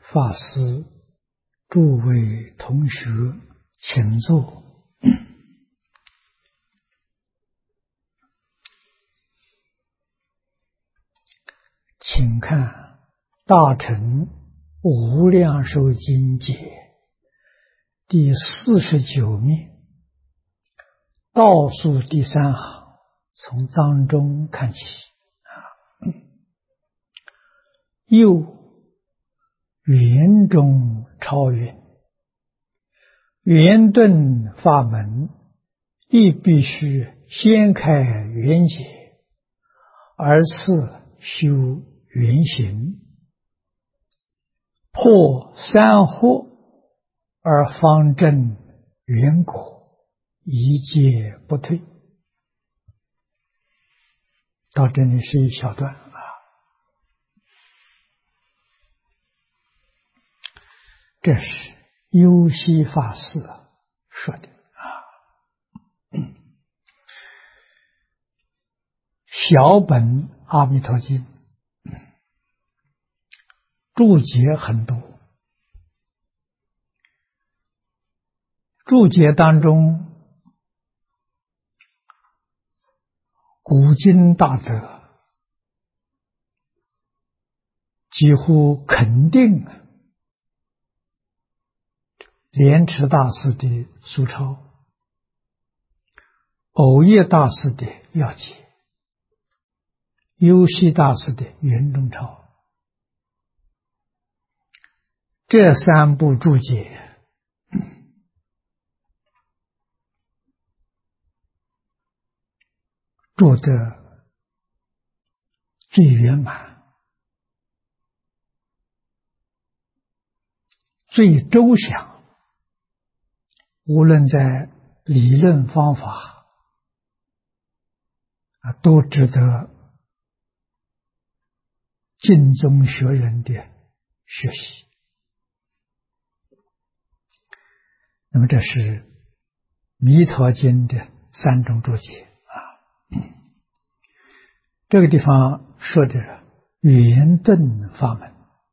法师、诸位同学，请坐。请看《大乘无量寿经解》第49面，倒数第3行，从当中看起。又圆中超云，圆顿法门亦必须先开圆解，而次修圆行，破三惑而方证圆果，一戒不退。到这里是一小段。这是幽西法师说的小本阿弥陀经注解很多，注解当中古今大德几乎肯定莲池大师的疏钞，藕叶大师的要解，幽西大师的圆中钞，这3部注解做得最圆满、最周详，无论在理论方法都值得尽宗学人的学习。那么这是弥陀经的3种注解这个地方说的圆顿法门，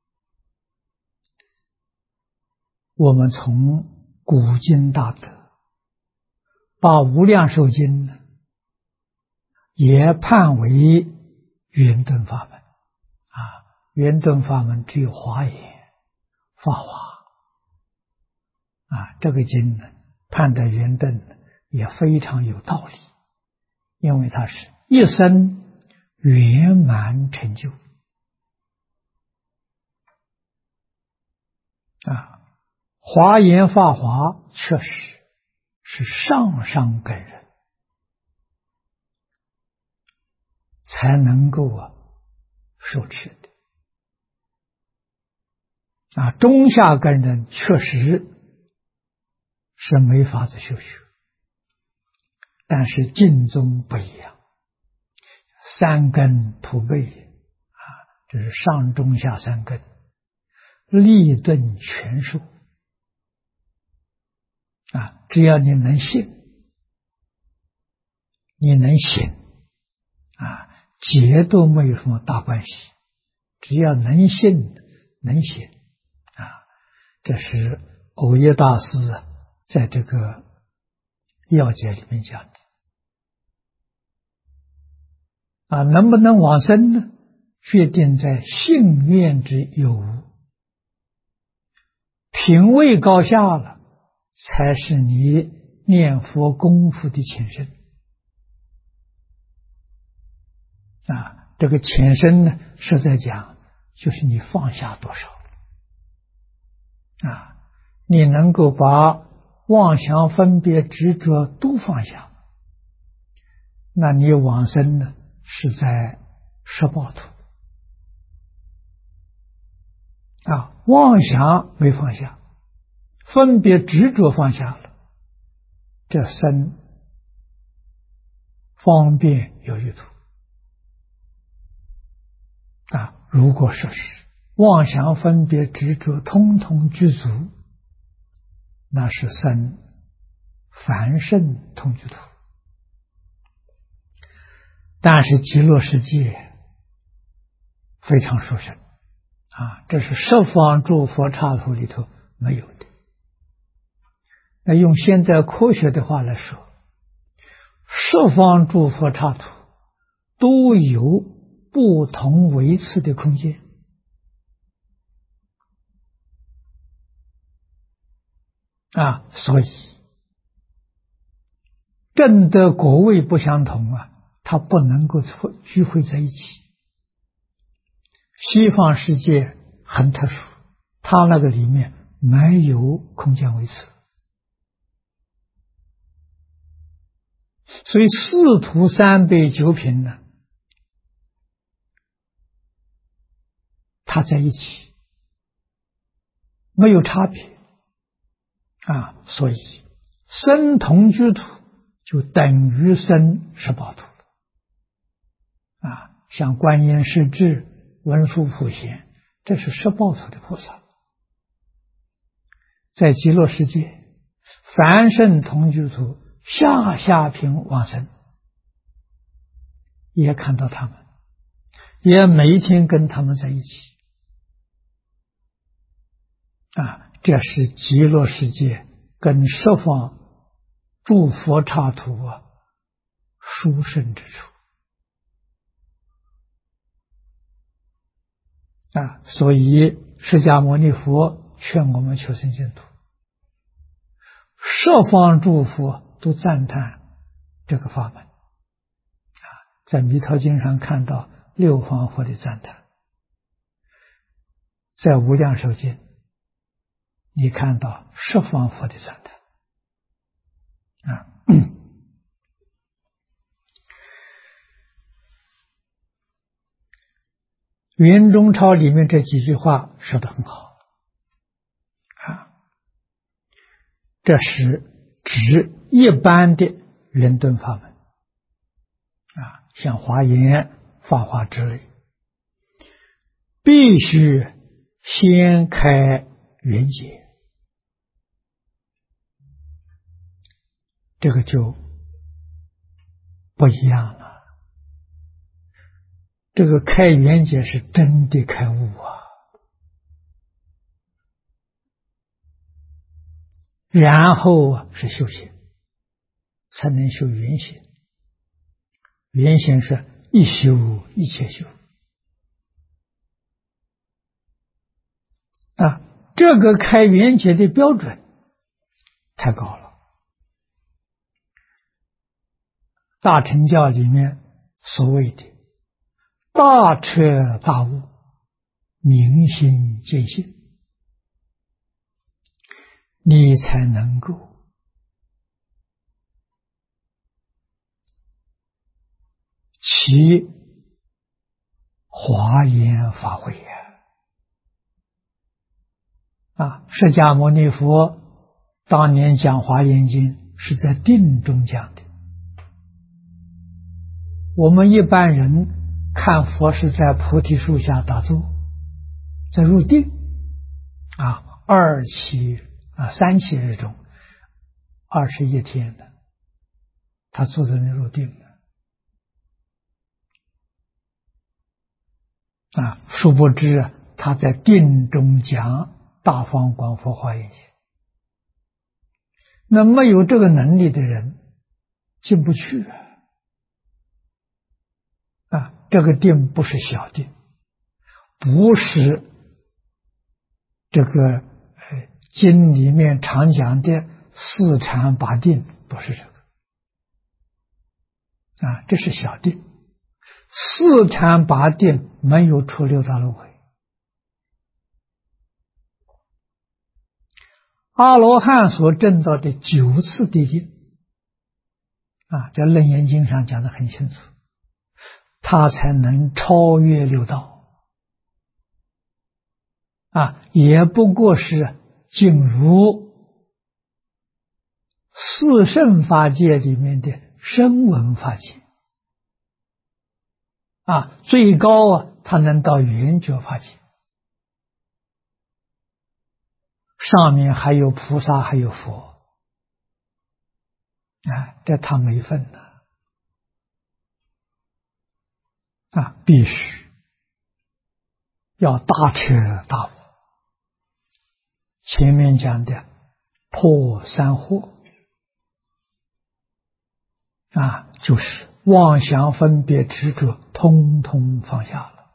我们从古今大德把无量寿经也判为圆顿法门圆顿法门只有华严、法华这个经判的圆顿也非常有道理，因为它是一生圆满成就华严法华确实是上上根人才能够受持的中下根人确实是没法子修学，但是净宗不一样，3根普被这是上中下3根立顿全受只要你能信，你能行解都没有什么大关系，只要能信能行这是藕叶大师在这个要解里面讲的能不能往生呢？决定在信愿之有无，品位高下了，才是你念佛功夫的前身这个前身呢，是在讲就是你放下多少你能够把妄想分别执着都放下，那你往生呢是在十报土妄想没放下，分别执着放下了，这生方便有余土如果说是妄想分别执着通通具足，那是生凡圣同居土。但是极乐世界非常殊胜这是十方诸佛刹土里头没有的。那用现在科学的话来说，十方诸佛刹土都有不同维次的空间所以证得果位不相同它不能够聚会在一起。西方世界很特殊，它那个里面没有空间维次，所以四土三辈九品呢，它在一起没有差别所以生同居土就等于生十报土像观音世智、文殊普贤，这是十报土的菩萨。在极乐世界，凡圣同居土下下品往生，也看到他们，也每一天跟他们在一起这是极乐世界跟十方诸佛刹土殊胜之处所以释迦牟尼佛劝我们求生净土，十方诸佛都赞叹这个法门在弥陀经上看到六方佛的赞叹，在无量寿经你看到十方佛的赞叹圆中钞里面这几句话说得很好这是指一般的圆顿法门像华严、法华之类，必须先开圆解，这个就不一样了。这个开圆解是真的开悟然后是修行，才能修圆行。圆行是一修一切修这个开圆解的标准太高了。大乘教里面所谓的大彻大悟、明心见性，你才能够起华严法会释迦牟尼佛当年讲华严经是在定中讲的，我们一般人看佛是在菩提树下打坐，在入定二期三期日中21天的，他坐在那入定殊不知他在定中讲大方广佛华严经。那没有这个能力的人进不去这个定不是小定，不是这个经里面常讲的四禅八定，不是这个这是小定。四禅八定没有出六道轮回，阿罗汉所证到的9次地定在《楞严经》上讲得很清楚，他才能超越六道也不过是进入四圣法界里面的声闻法界最高他能到圆觉法界，上面还有菩萨还有佛这他没份必须要大彻大悟。前面讲的破三惑就是妄想分别执着通通放下了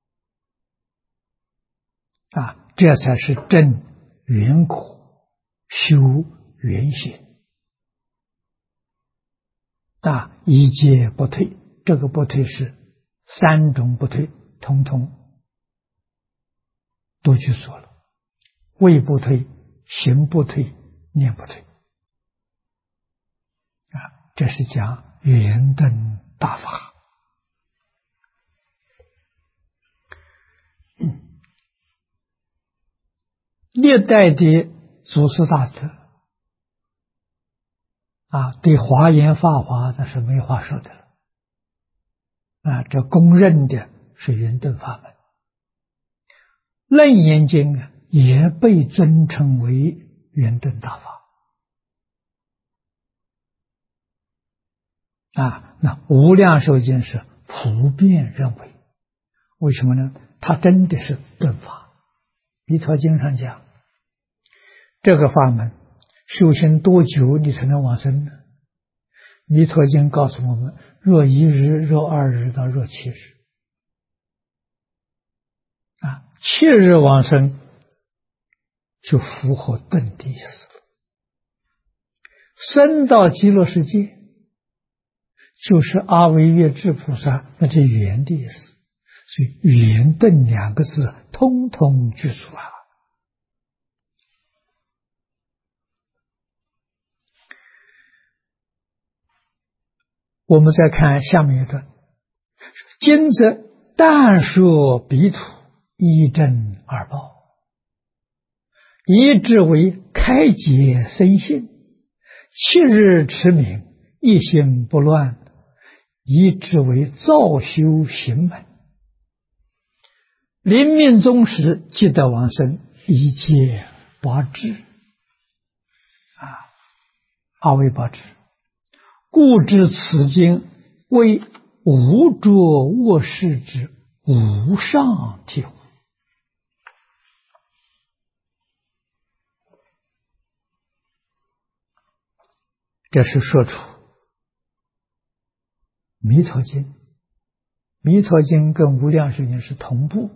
这才是证圆果，修圆行一戒不退。这个不退是三种不退，通通都去做了。位不退，行不退，念不退这是讲圆顿大法。历代的祖师大德对华严法华那是没话说的了这公认的是圆顿法门。楞严经也被尊称为圆顿大法那无量寿经是普遍认为，为什么呢？它真的是顿法。弥陀经上讲，这个法门修行多久你才能往生呢？弥陀经告诉我们，若1日，若2日到若7日7日往生就符合顿的意思了。生到极乐世界就是阿惟越致菩萨，那是圆的意思。所以圆顿2个字通通具足我们再看下面一段，今则但说彼土，一真二报，以之为开解生信，7日持名，一心不乱，以之为造修行门。临命终时，即得往生，一切八智阿惟八智。故知此经为无着卧室之无上体悟。这是说出弥陀经，弥陀经跟无量寿经是同步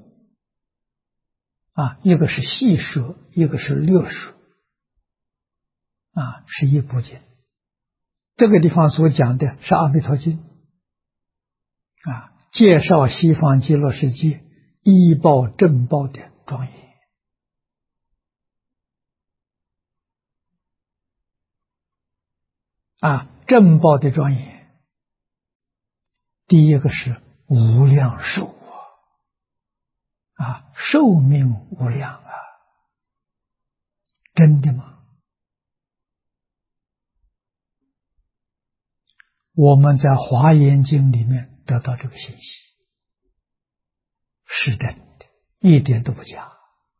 一个是细说，一个是略说是一部经。这个地方所讲的是阿弥陀经介绍西方极乐世界依报正报的庄严正报的庄严。第一个是无量寿寿命无量真的吗？我们在华严经里面得到这个信息，是真的，一点都不假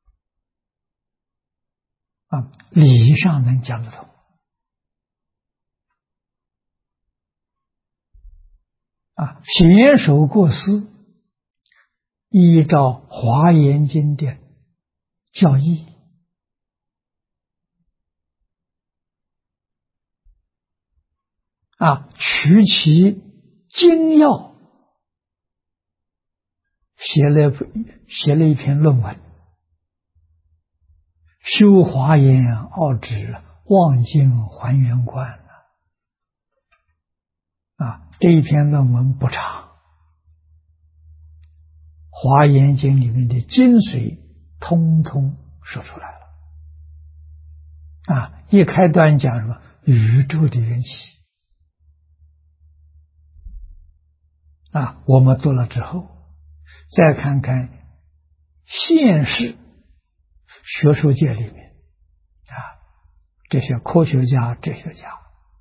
理上能讲得通贤首过失，依照华严经的教义取其精要，写了一篇论文，修华严奥旨，望境还原观这一篇论文不长，华严经里面的精髓通通说出来了一开端讲什么宇宙的缘起我们读了之后，再看看现实学术界里面这些科学家、哲学家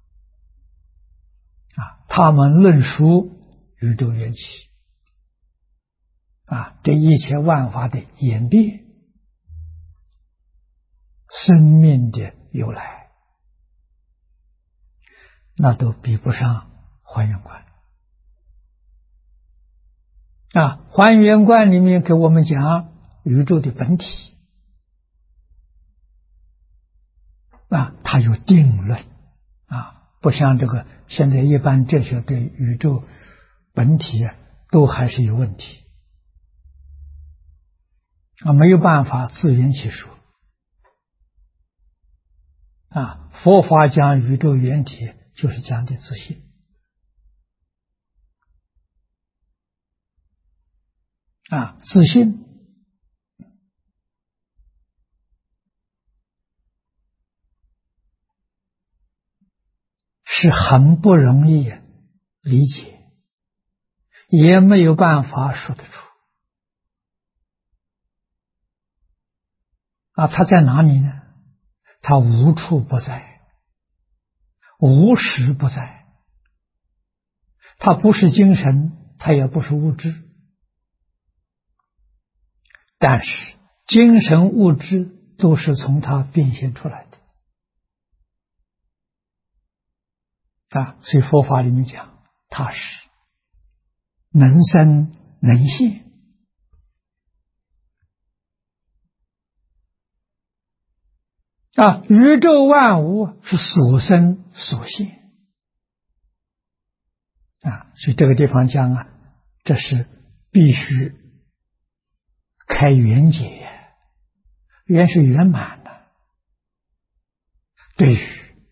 他们论述宇宙缘起这一切万法的演变，生命的由来，那都比不上还原观还原观里面给我们讲宇宙的本体它有定论不像这个现在一般哲学对宇宙本体都还是有问题没有办法自圆其说佛法讲宇宙原体就是讲的自性自性是很不容易理解，也没有办法说得出它在哪里呢？它无处不在，无时不在，它不是精神，它也不是物质，但是精神物质都是从它变现出来的所以佛法里面讲它是能生能现宇宙万物是所生所现所以这个地方讲这是必须开圆解，圆是圆满的，对于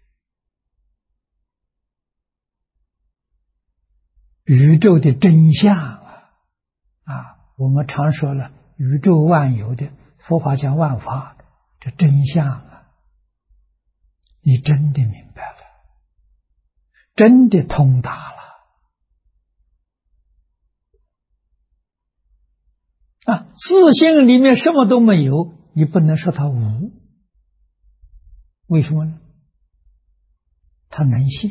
宇宙的真相我们常说了宇宙万有的佛法讲万法的这真相你真的明白了，真的通达了自性里面什么都没有，你不能说它无，为什么呢？它能现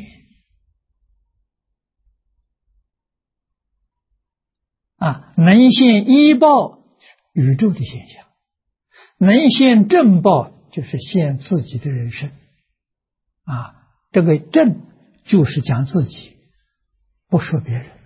能现依报宇宙的现象，能现正报就是现自己的人生这个正就是讲自己，不说别人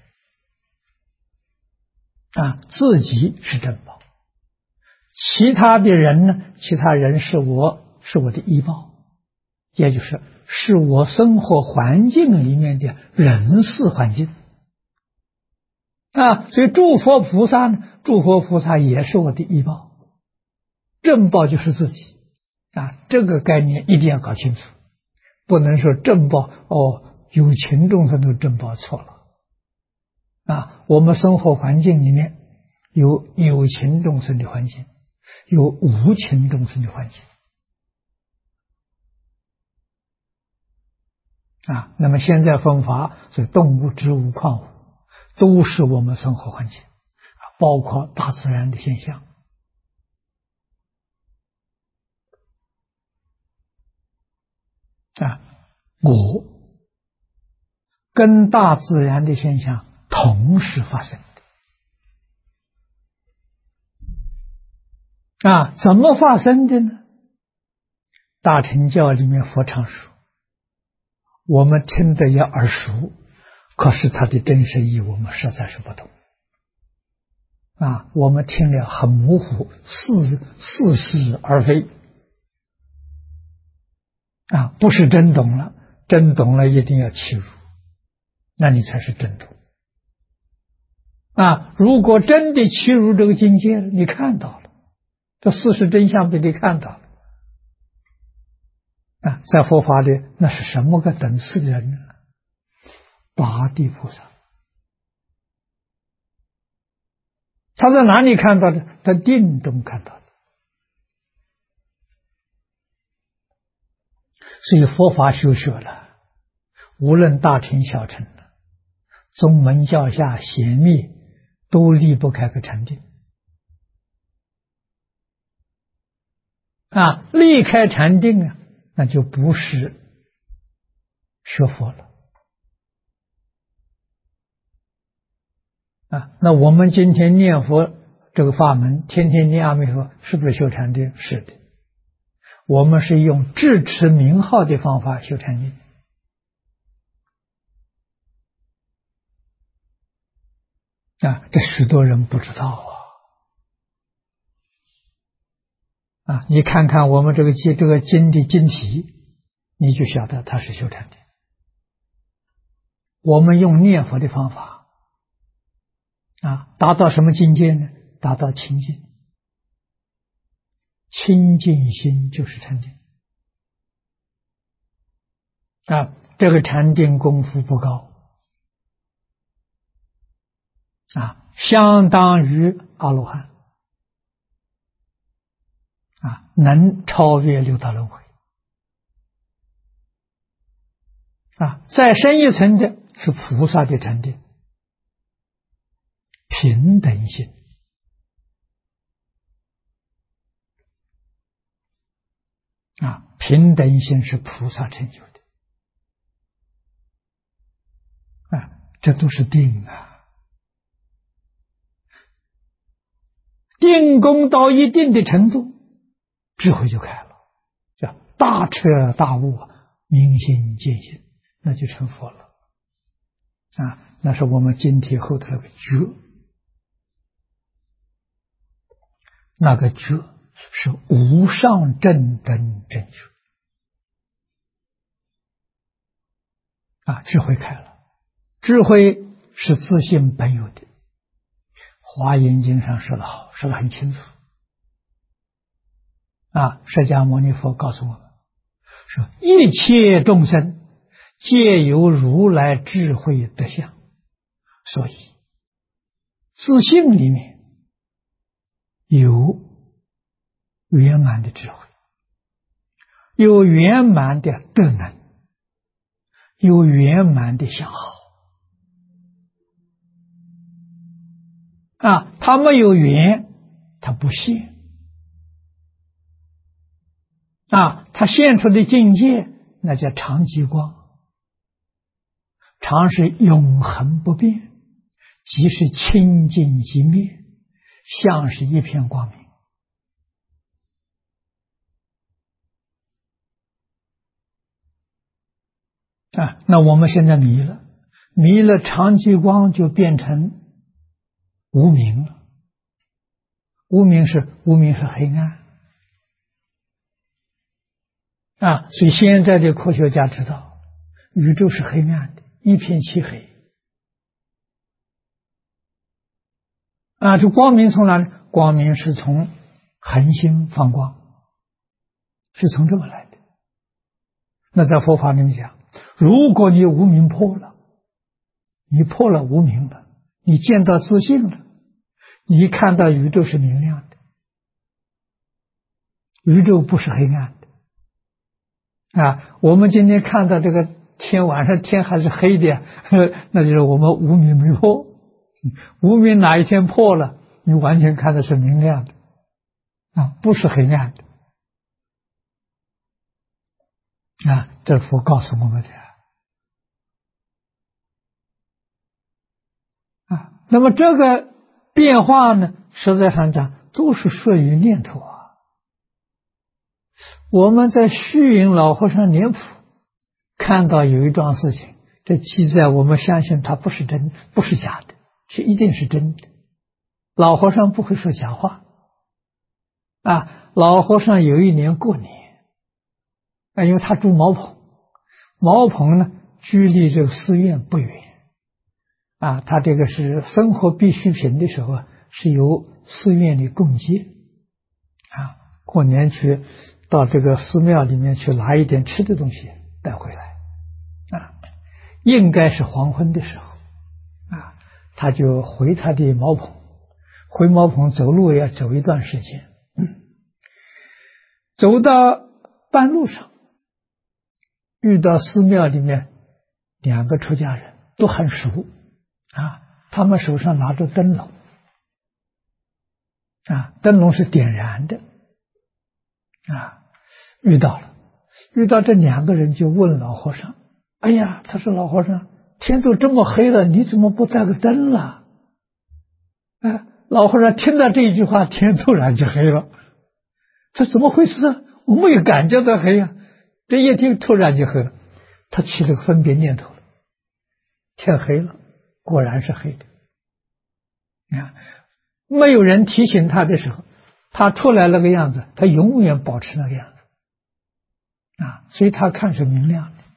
自己是正报，其他的人呢？其他人是我的依报，也是我生活环境里面的人事环境所以诸佛菩萨呢，诸佛菩萨也是我的依报，正报就是自己这个概念一定要搞清楚，不能说正报有情众生的正报错了我们生活环境里面有情众生的环境，有无情众生的环境那么现在分法，所以动物、植物、矿物都是我们生活环境包括大自然的现象我跟大自然的现象同时发生的怎么发生的呢？大乘教里面佛常说，我们听得也耳熟，可是它的真实意我们实在是不懂我们听了很模糊，似是而非不是真懂了，真懂了一定要契入，那你才是真懂如果真的契入这个境界了，你看到了这事实真相被你看到了在佛法里那是什么个等次的人呢？八地菩萨，他在哪里看到的？在定中看到的。所以佛法修学了，无论大乘小乘，宗门教下显密都离不开个禅定离开禅定那就不是学佛了那我们今天念佛这个法门，天天念阿弥陀佛，是不是修禅定？是的，我们是用智持名号的方法修禅定这许多人不知道你看看我们这个经的经题，你就晓得它是修禅定。我们用念佛的方法达到什么境界呢？达到清净，清净心就是禅定这个禅定功夫不高相当于阿罗汉能超越六道轮回再深一层的是菩萨的禅定，平等心平等心是菩萨成就的这都是定定功到一定的程度，智慧就开了，叫大彻大悟，明心见性，那就成佛了那是我们经题后头那个觉，那个觉是无上正等正觉智慧开了，智慧是自性本有的。华严经上说得好，说得很清楚释迦牟尼佛告诉我们说，一切众生皆有如来智慧德相，所以自性里面有圆满的智慧，有圆满的德能，有圆满的相好他没有圆，他不现他现出的境界那叫常寂光，常是永恒不变，即是清净即灭，像是一片光明那我们现在迷了常寂光，就变成无明了。无明是黑暗所以现在的科学家知道，宇宙是黑暗的，一片漆黑这光明从哪里？光明是从恒星放光，是从这么来的。那在佛法里面讲，如果你无明破了，你破了无明了，你见到自性了，你看到宇宙是明亮的，宇宙不是黑暗的我们今天看到这个天，晚上天还是黑的那就是我们无明没破。无明哪一天破了，你完全看的是明亮的不是黑暗的这佛告诉我们的那么这个变化呢，实在上讲都是属于念头我们在虚云老和尚年谱看到有一桩事情，这记载我们相信它不是真，不是假的，是一定是真的。老和尚不会说假话老和尚有一年过年因为他住茅棚，茅棚呢距离这个寺院不远他这个是生活必需品的时候是由寺院里供给过年去到这个寺庙里面去拿一点吃的东西带回来应该是黄昏的时候他就回他的茅棚，回茅棚走路要走一段时间走到半路上遇到寺庙里面两个出家人都很熟他们手上拿着灯笼灯笼是点燃的遇到这两个人就问老和尚，哎呀，他说老和尚，天都这么黑了，你怎么不带个灯了老和尚听到这一句话，天突然就黑了，这怎么回事我没有感觉到黑这一听突然就黑了，他起了个分别念头了，天黑了，果然是黑的没有人提醒他的时候， 它出来那个样子，它永远保持那个样子啊，所以它看是明亮的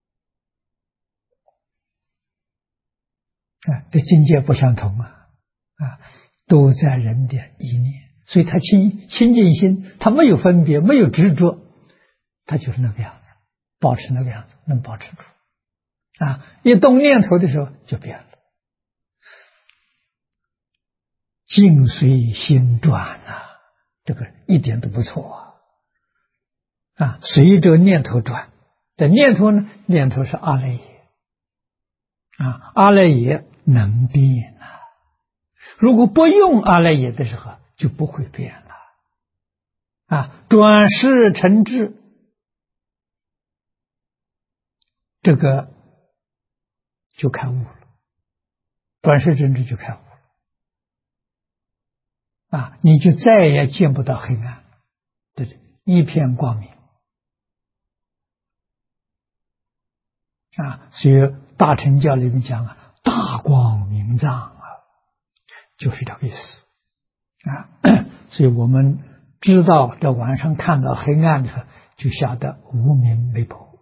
啊，这境界不相同啊都在人的意念，所以它清净心，它没有分别，没有执着，它就是那个样子，保持那个样子，能保持住啊，一动念头的时候就变了。境随心转啊，这个一点都不错啊！随着念头转，这念头呢？念头是阿赖耶啊，阿赖耶能变啊。如果不用阿赖耶的时候，就不会变了啊。转世成智，这个就开悟了，转世成智就开悟了。啊，你就再也见不到黑暗，对，一片光明啊！所以大乘教里面讲啊，大光明藏啊，就是这个意思啊。所以我们知道这晚上看到黑暗的时候，就晓得无明没破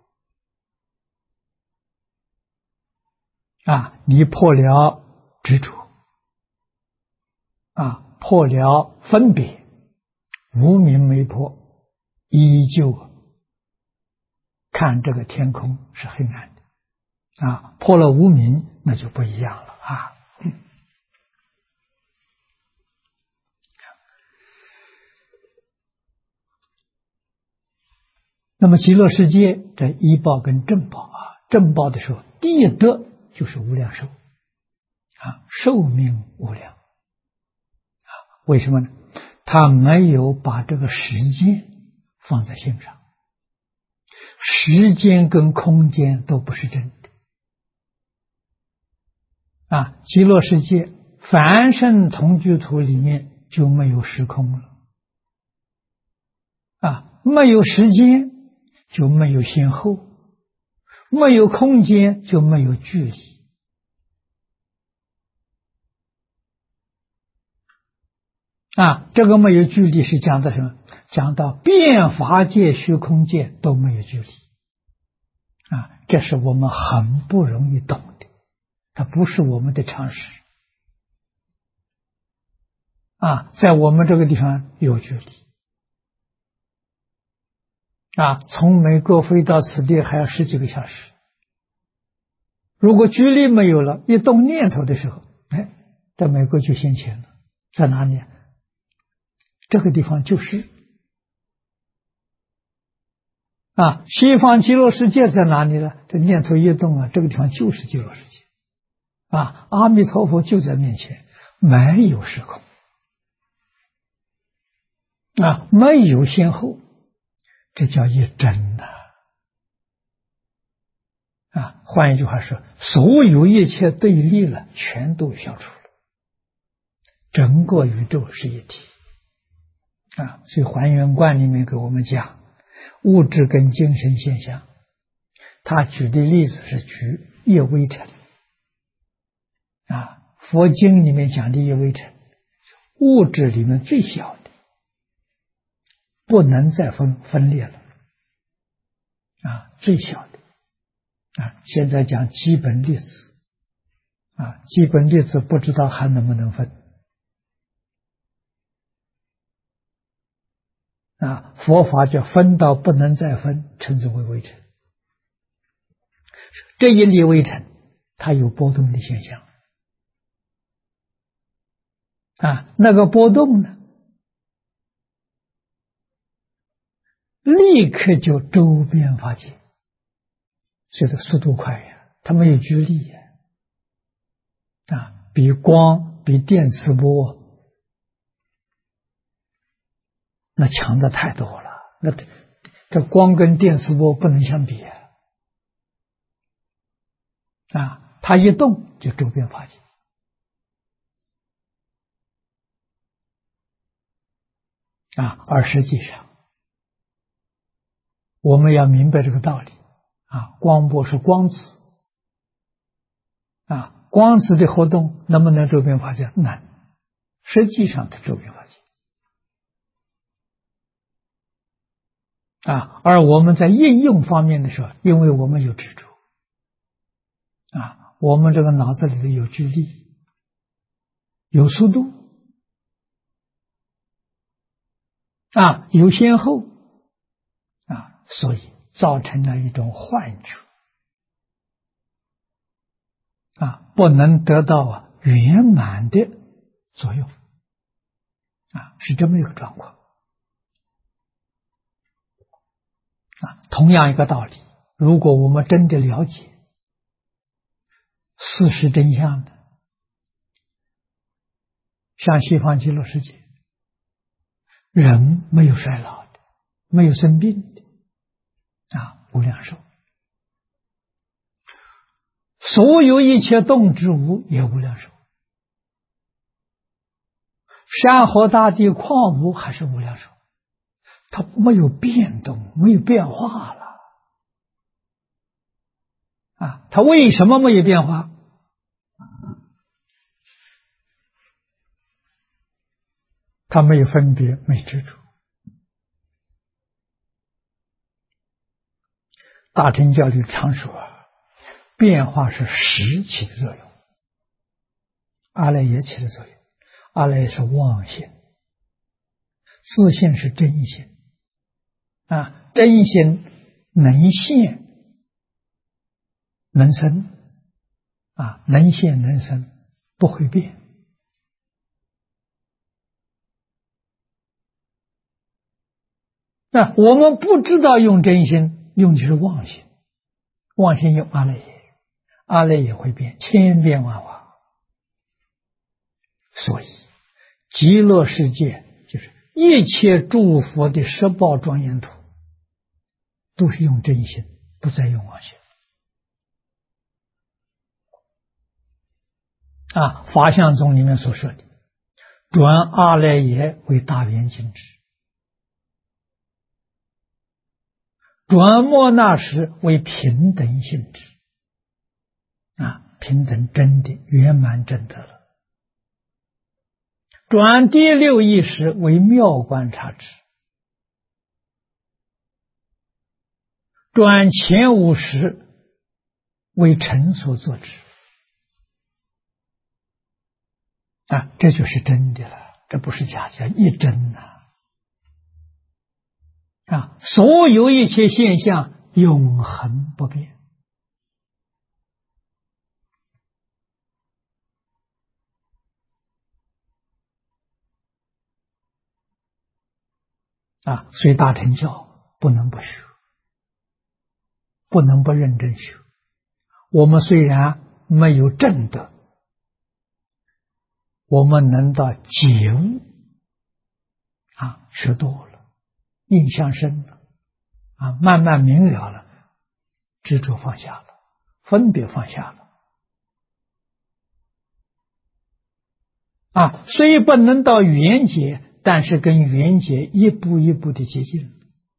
啊，你破了执着啊。破了分别，无明没破，依旧看这个天空是黑暗的啊。破了无明，那就不一样了啊。那么极乐世界这依报跟正报啊，正报的时候，第一德就是无量寿啊，寿命无量。为什么呢？他没有把这个时间放在心上，时间跟空间都不是真的啊。极乐世界凡圣同居土里面就没有时空了啊，没有时间就没有先后，没有空间就没有距离。啊，这个没有距离是讲的什么？讲到变法界、虚空界都没有距离啊，这是我们很不容易懂的，它不是我们的常识啊，在我们这个地方有距离啊，从美国飞到此地还要10几个小时。如果距离没有了，一动念头的时候，哎，在美国就现前了，在哪里？这个地方就是啊，西方极乐世界在哪里呢？这念头一动啊，这个地方就是极乐世界啊，阿弥陀佛就在面前，没有时空啊，没有先后，这叫一真呐啊！换一句话说，所有一切对立了，全都消除了，整个宇宙是一体啊！所以《还原观》里面给我们讲物质跟精神现象，他举的例子是举叶微尘啊，佛经里面讲的叶微尘，物质里面最小的，不能再分裂了啊，最小的啊，现在讲基本粒子啊，基本粒子不知道还能不能分啊，佛法叫分到不能再分，称之为微尘。这一粒微尘，它有波动的现象啊，那个波动呢，立刻就周边发现，所以这速度快呀，它没有距离呀，啊，比光、比电磁波那强的太多了，那这光跟电磁波不能相比啊，它一动就周边发现啊，而实际上我们要明白这个道理啊，光波是光子啊，光子的活动能不能周边发现？能，实际上它周边发现而我们在应用方面的时候，因为我们有执着我们这个脑子里头有距离，有速度有先后所以造成了一种幻觉不能得到圆满的作用是这么一个状况同样一个道理，如果我们真的了解事实真相的，像西方极乐世界，人没有衰老的，没有生病的无量寿，所有一切动植物也无量寿，山河大地矿物还是无量寿，它没有变动，没有变化了它为什么没有变化？它没有分别，没执着。大乘教里常说变化是识起的作用，阿赖耶起的作用。阿赖耶是妄心，自性是真心真心能现能生能现能生，不会变我们不知道用真心，用的是妄心，妄心用阿赖耶，阿赖耶会变，千变万化。所以极乐世界就是一切诸佛的十报庄严土都是用真心，不再用妄心法相宗里面所说的转阿赖耶为大圆镜智，转末那时为平等性质平等真的圆满真得了，转第六意识为妙观察智，转前五识为成所作智这就是真的了，这不是假假，一真所有一切现象永恒不变所以大乘教不能不学，不能不认真学。我们虽然没有证得，我们能到觉悟学多了，印象深了慢慢明了了，执着放下了，分别放下了虽不能到圆觉，但是跟圆觉一步一步的接近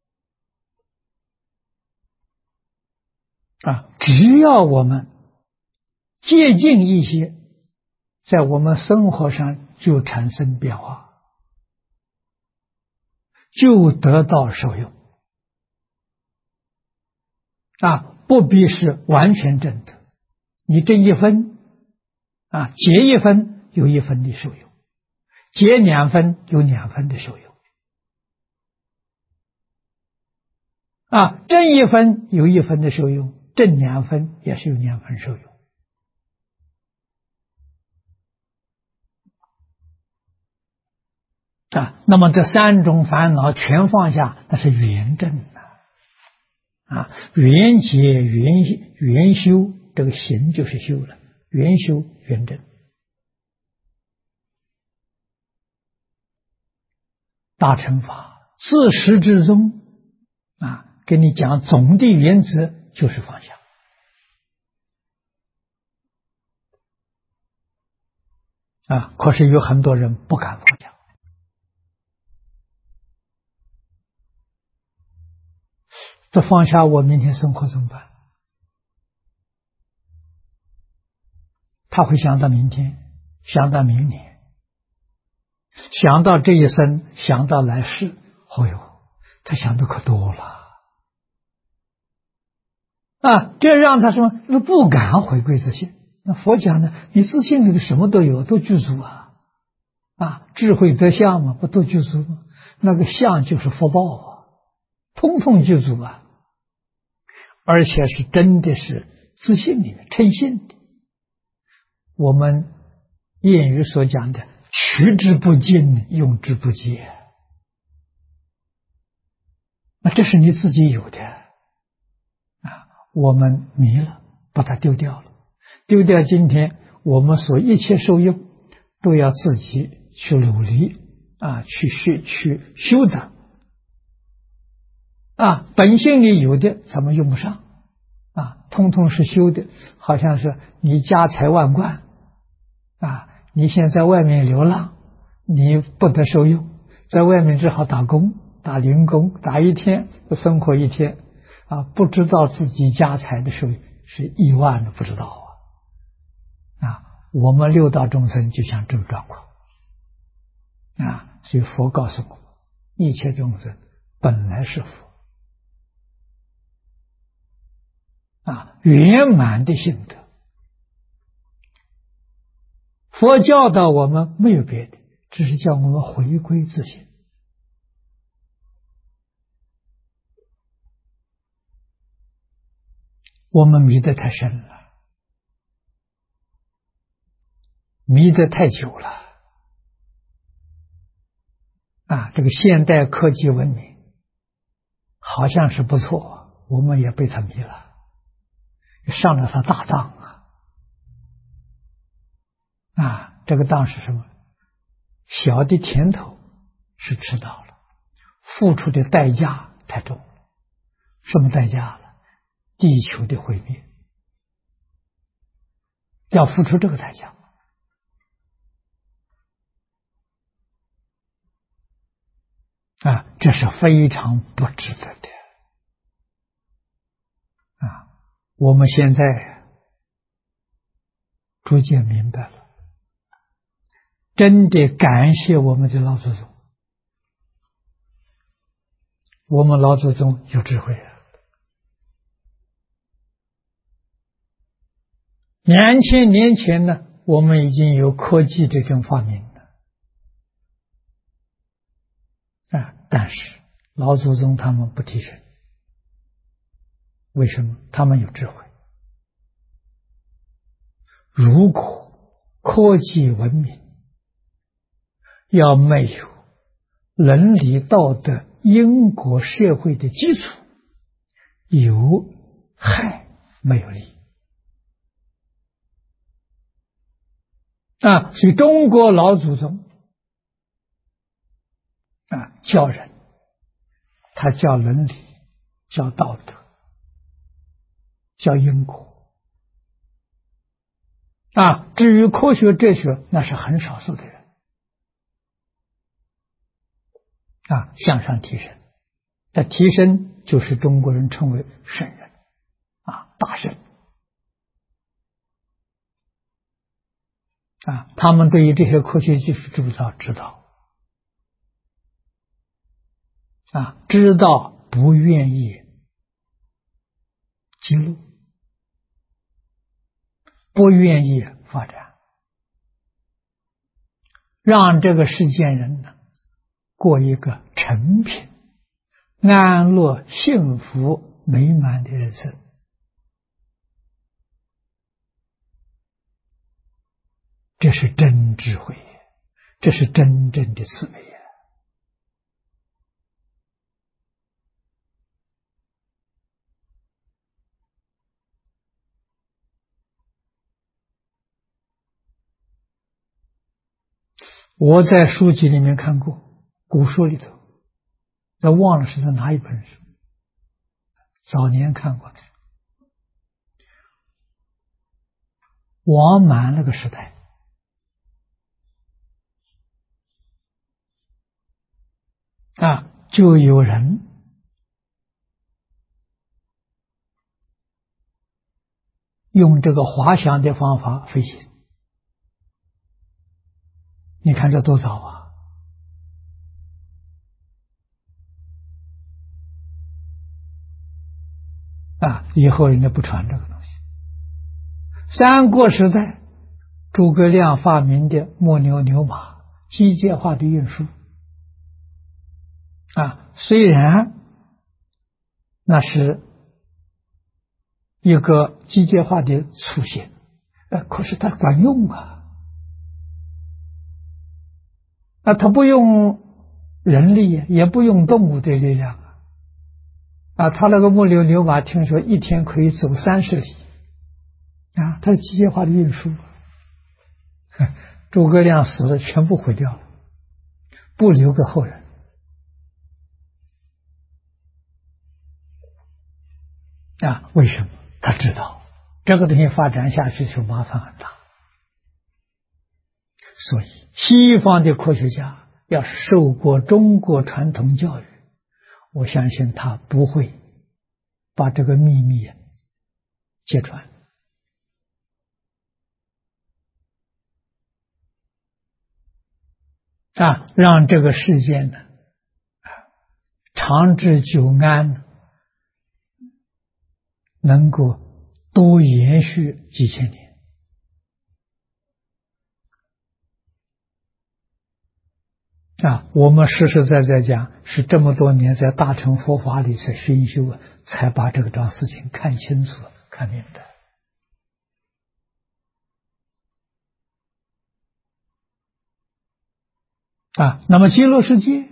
只要我们接近一些，在我们生活上就产生变化，就得到受用不必是完全正的，你这一分结一分有一分的受用，结两分有两分的受用正一分有一分的受用，正两分也是有两分受用那么这三种烦恼全放下，那是圆正圆觉圆修，这个行就是修了，圆修圆正。大乘法自始至终跟你讲总的原则就是放下可是有很多人不敢放下这放下我明天生活怎么办？他会想到明天，想到明年，想到这一生，想到来世， 他想的可多了啊！这让他什么？那不敢回归自信。那佛讲呢？你自信里头什么都有，都具足啊！啊，智慧得相嘛，不都具足吗？那个相就是福报啊，通通具足啊！而且是真的是自信里面称信的。我们谚语所讲的“取之不尽，用之不竭”，那这是你自己有的啊。我们迷了，把它丢掉了。丢掉今天我们所一切受用，都要自己去努力啊，去修的啊。本性里有的咱们用不上啊，通通是修的。好像是你家财万贯啊，你现在外面流浪，你不得受用，在外面只好打工，打零工，打一天生活一天啊，不知道自己家财的时候是亿万的，不知道啊。我们六道众生就像这个状况啊，所以佛告诉我，一切众生本来是佛啊，圆满的性德。佛教导我们没有别的，只是叫我们回归自信。我们迷得太深了，迷得太久了啊！这个现代科技文明好像是不错，我们也被它迷了，上了它大当啊！这个当是什么？小的甜头是吃到了，付出的代价太重了。什么代价了？地球的毁灭，要付出这个代价啊！这是非常不值得的啊！我们现在逐渐明白了，真的感谢我们的老祖宗，我们老祖宗有智慧啊！2000年前呢，我们已经有科技这种发明了啊，但是老祖宗他们不提升，为什么？他们有智慧。如果科技文明要没有伦理道德因果社会的基础，有害没有利啊！所以中国老祖宗啊，教人，他教伦理，教道德，教因果啊。至于科学哲学，那是很少数的人啊，向上提升。那提升就是中国人称为圣人啊，大圣啊。他们对于这些科学技术知不知道啊？知道不愿意记录，不愿意发展，让这个世间人呢过一个成品、安乐、幸福、美满的人生。这是真智慧，这是真正的慈悲。我在书籍里面看过，古书里头，我忘了是在哪一本书，早年看过的。王满那个时代啊，就有人用这个滑翔的方法飞行。你看这多早啊！ 以后人家不传这个东西。三国时代，诸葛亮发明的木牛牛马，机械化的运输虽然那是一个机械化的出现，可是它管用它不用人力，也不用动物的力量他那个木牛牛马，听说一天可以走30里它是机械化的运输。诸葛亮死了，全部毁掉了，不留给后人为什么？他知道这个东西发展下去就麻烦很大，所以西方的科学家要是受过中国传统教育，我相信他不会把这个秘密揭穿让这个世界呢长治久安，能够多延续几千年我们实实在在讲，是这么多年在大乘佛法里才熏修才把这个桩事情看清楚、看明白那么极乐世界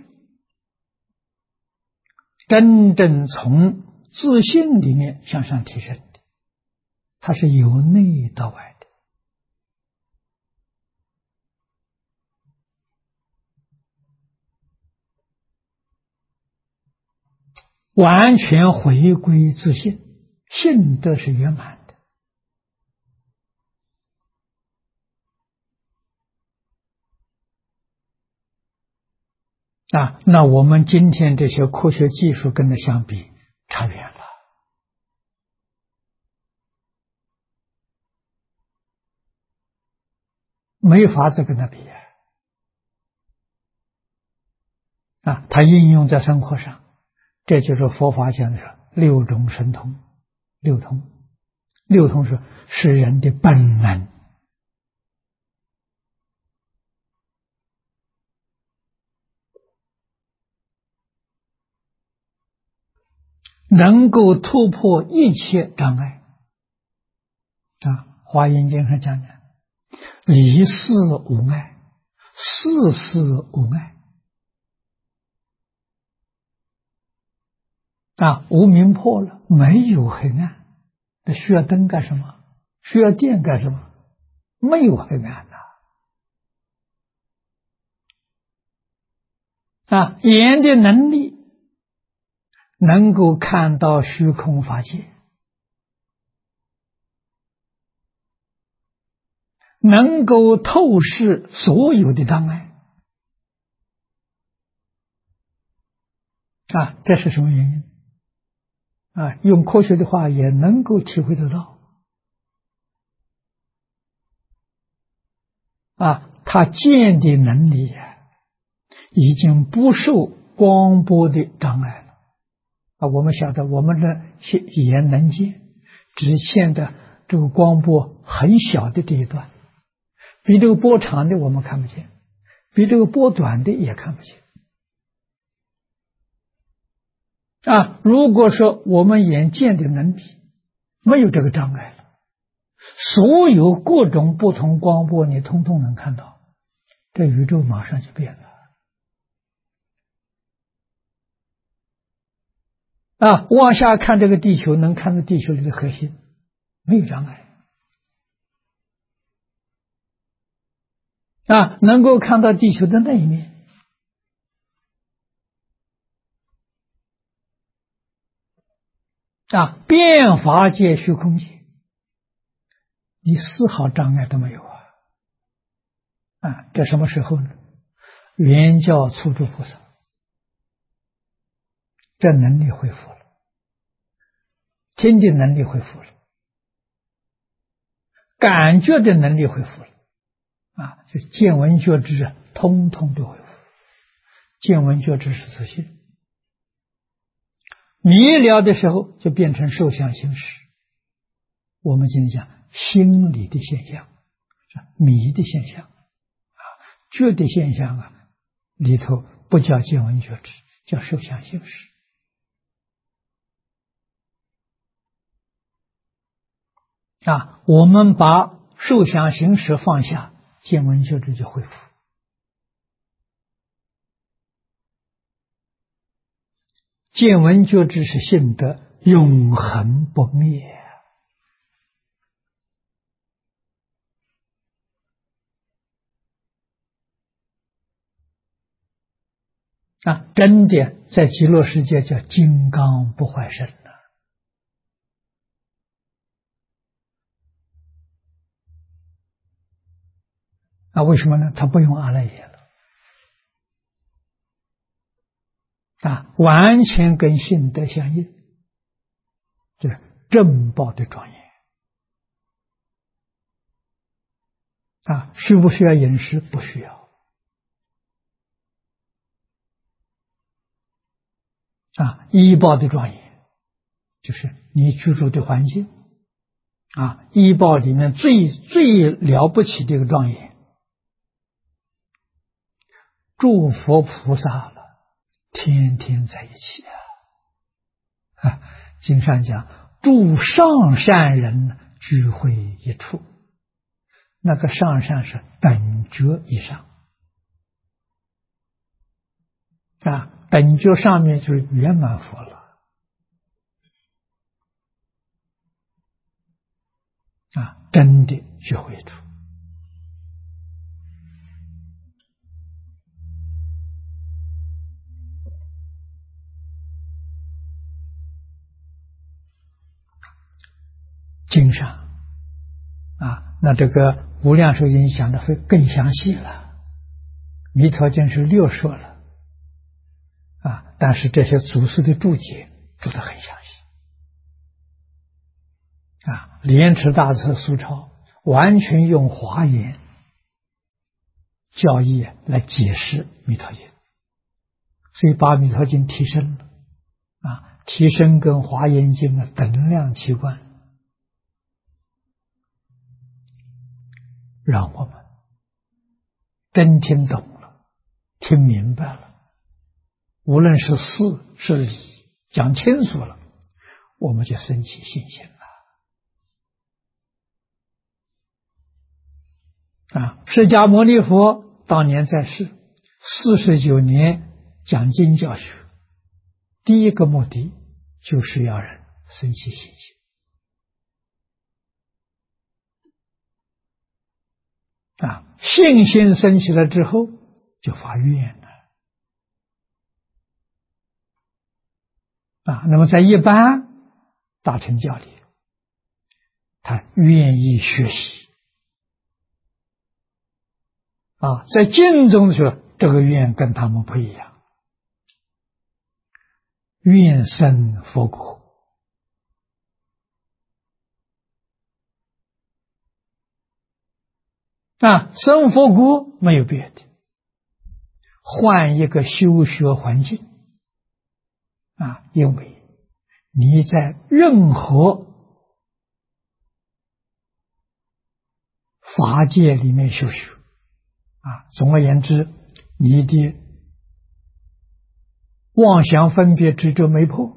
真正从自信里面向上提升的，它是由内到外的。完全回归自信，信德是圆满的那我们今天这些科学技术跟它相比差远了没法子跟它比它应用在生活上，这就是佛法讲的六种神通。六通是人的本能能够突破一切障碍华严经上讲的离世无碍，世事无碍无明破了，没有黑暗，那需要灯干什么？需要电干什么？没有黑暗眼的能力能够看到虚空法界，能够透视所有的障碍这是什么原因用科学的话也能够体会得到他见的能力已经不受光波的障碍了我们晓得我们的眼能见，只见的这个光波很小的这一段，比这个波长的我们看不见，比这个波短的也看不见如果说我们眼见的能力没有这个障碍了，所有各种不同光波你通通能看到，这宇宙马上就变了往下看这个地球，能看到地球里的核心，没有障碍能够看到地球的那一面变法界虚空界，你丝毫障碍都没有这什么时候呢？圆教初住菩萨，这能力恢复了，听的能力恢复了，感觉的能力恢复了就见闻觉知通通都恢复。见闻觉知是自信， 迷了的时候就变成受想行识。我们今天讲心理的现象，迷的现象觉的现象里头不叫见闻觉知，叫受想行识我们把受想行识放下，见闻觉知就恢复。见闻觉知是性德，永恒不灭真的在极乐世界叫金刚不坏身为什么呢？他不用阿赖耶了完全跟性德相应，就是正报的庄严需不需要饮食？不需要依报的庄严就是你居住的环境依报里面最了不起的一个庄严，诸佛菩萨了天天在一起经上讲诸上善人聚会一处，那个上善是等觉以上等觉上面就是圆满佛了真的聚会一处。经上那这个无量寿经讲的会更详细了，弥陀经是略说了但是这些祖师的注解注得很详细莲池大师苏超完全用华严教义来解释弥陀经，所以把弥陀经提升了提升跟华严经等量齐观，让我们真听懂了，听明白了，无论是事是理讲清楚了，我们就升起信心了释迦牟尼佛当年在世49年讲经教学，第一个目的就是要人升起信心信心升起了之后就发愿了那么在一般大乘教里，他愿意学习在经中的时候，这个愿跟他们不一样，愿生佛国生佛国没有别的，换一个修学环境因为你在任何法界里面修学总而言之，你的妄想分别执着没破，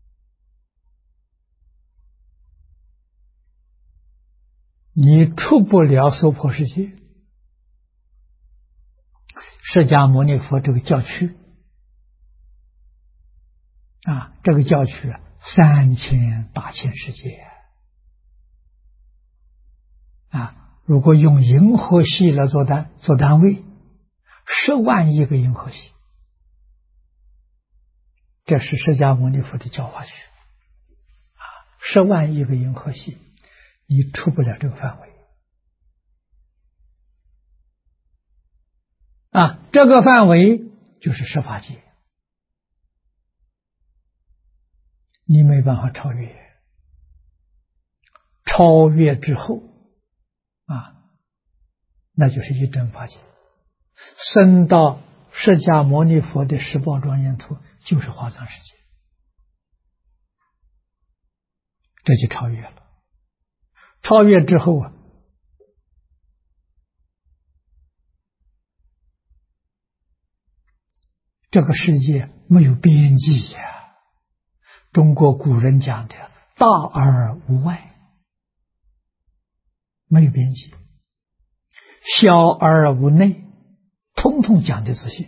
你出不了娑婆世界。释迦牟尼佛这个教区这个教区3000大千世界如果用银河系来做单位，10万亿个银河系，这是释迦牟尼佛的教化区10万亿个银河系，你出不了这个范围这个范围就是十法界，你没办法超越，超越之后那就是一真法界，升到释迦牟尼佛的十宝庄严土就是华藏世界这就超越了。超越之后啊，这个世界没有边际呀。中国古人讲的“大而无外”，没有边际；小而无内，通通讲的自信。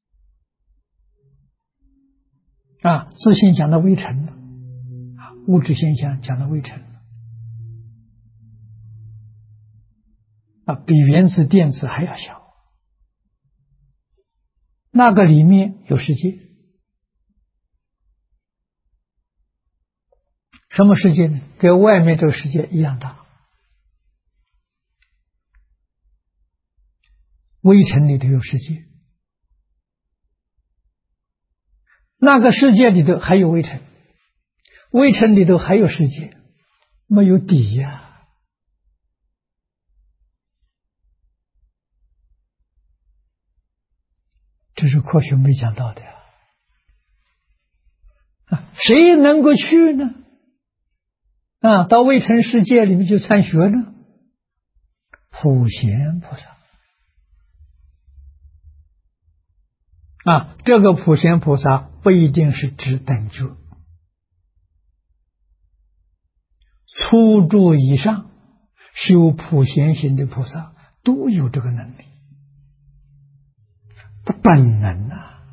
自信讲到微尘了，物质现象讲到微尘了，比原子电子还要小。那个里面有世界，什么世界呢？跟外面这个世界一样大。微尘里头有世界，那个世界里头还有微尘，微尘里头还有世界，没有底呀。这是科学没讲到的呀。谁能够去呢？到微尘世界里面去参学呢？普贤菩萨。这个普贤菩萨不一定是指等觉，初住以上修普贤行的菩萨都有这个能力，他本能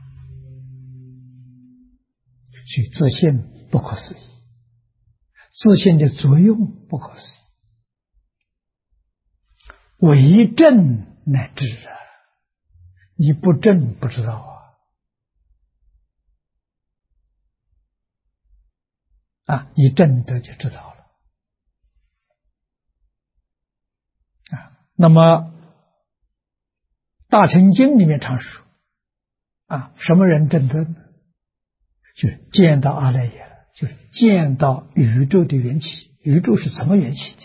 所以自信不可思议，自信的作用不可思议，为证乃知你不证不知道你证得就知道了。那么大乘经里面常说什么人证得呢？就是见到阿赖耶了，就是见到宇宙的缘起。宇宙是怎么缘起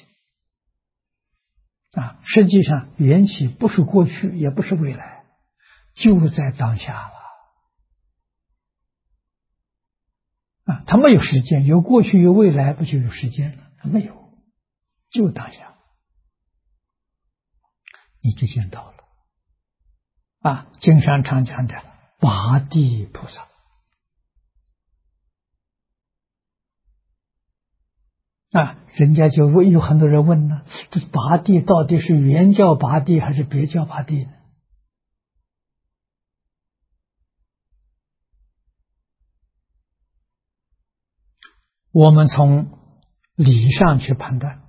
的？实际上缘起不是过去，也不是未来，就在当下了。它没有时间，有过去有未来，不就有时间了？它没有，就当下，你就见到了。经常常讲的八地菩萨。人家就有很多人问呢，这八地到底是原教八地还是别教八地呢？我们从理上去判断，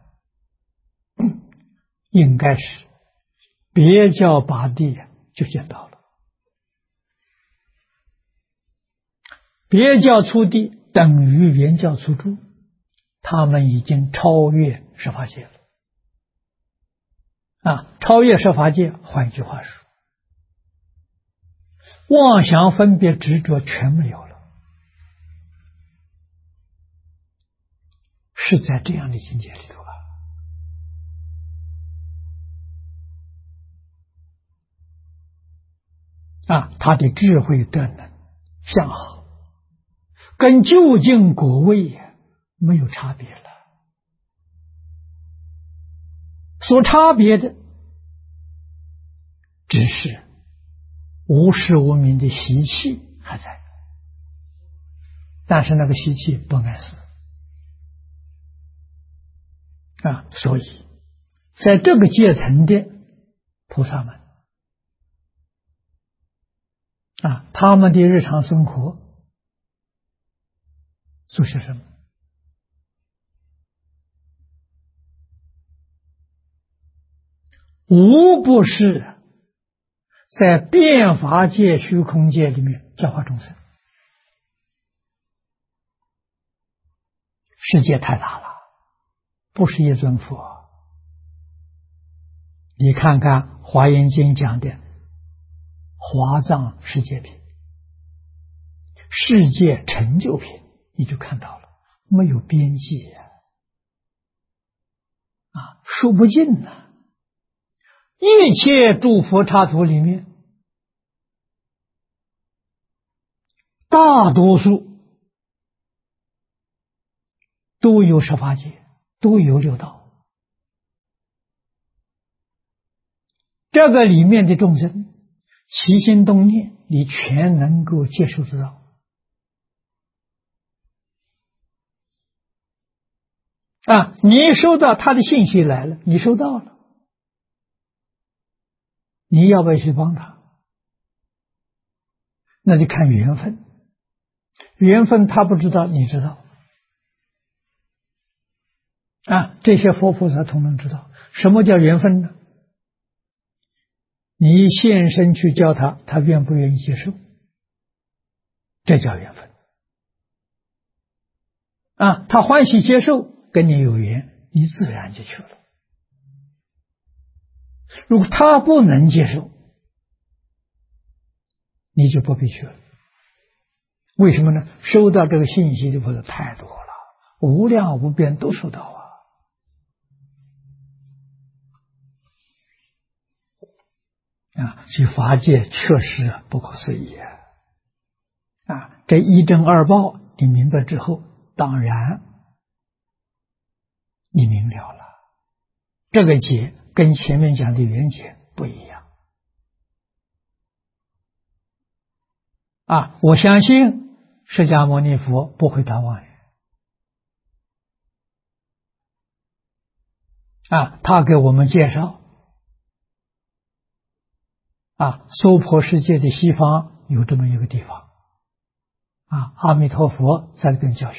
应该是别教八地就见到了。别教初地等于原教初住，他们已经超越十法界了。超越十法界，换一句话说，妄想分别执着全没有了，是在这样的境界里头他的智慧德能相好，跟究竟果位没有差别了。所差别的只是无始无明的习气还在，但是那个习气不碍事所以在这个阶层的菩萨们他们的日常生活做些什么？无不是在变法界、虚空界里面教化众生。世界太大了，不是一尊佛。你看看《华严经》讲的华藏世界品、世界成就品，你就看到了，没有边际说不尽一切诸佛刹土里面，大多数都有十法界，都有六道。这个里面的众生起心动念，你全能够接受得到。你收到他的信息来了，你收到了，你要不要去帮他？那就看缘分，缘分他不知道，你知道。这些佛菩萨通通知道。什么叫缘分呢？你现身去教他，他愿不愿意接受？这叫缘分。他欢喜接受，跟你有缘，你自然就去了。如果他不能接受，你就不必去了。为什么呢？收到这个信息的菩萨太多了，无量无边都收到所以法界确实不可思议这一正二报你明白之后，当然你明了了，这个解跟前面讲的缘解不一样我相信释迦牟尼佛不会打妄语他给我们介绍娑婆世界的西方有这么一个地方阿弥陀佛在这边教学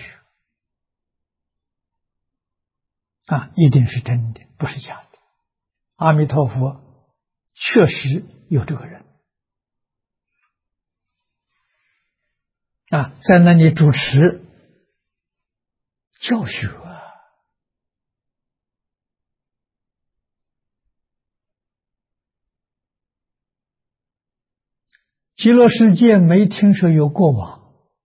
一定是真的，不是假的。阿弥陀佛确实有这个人在那里主持教学极乐世界没听说有过往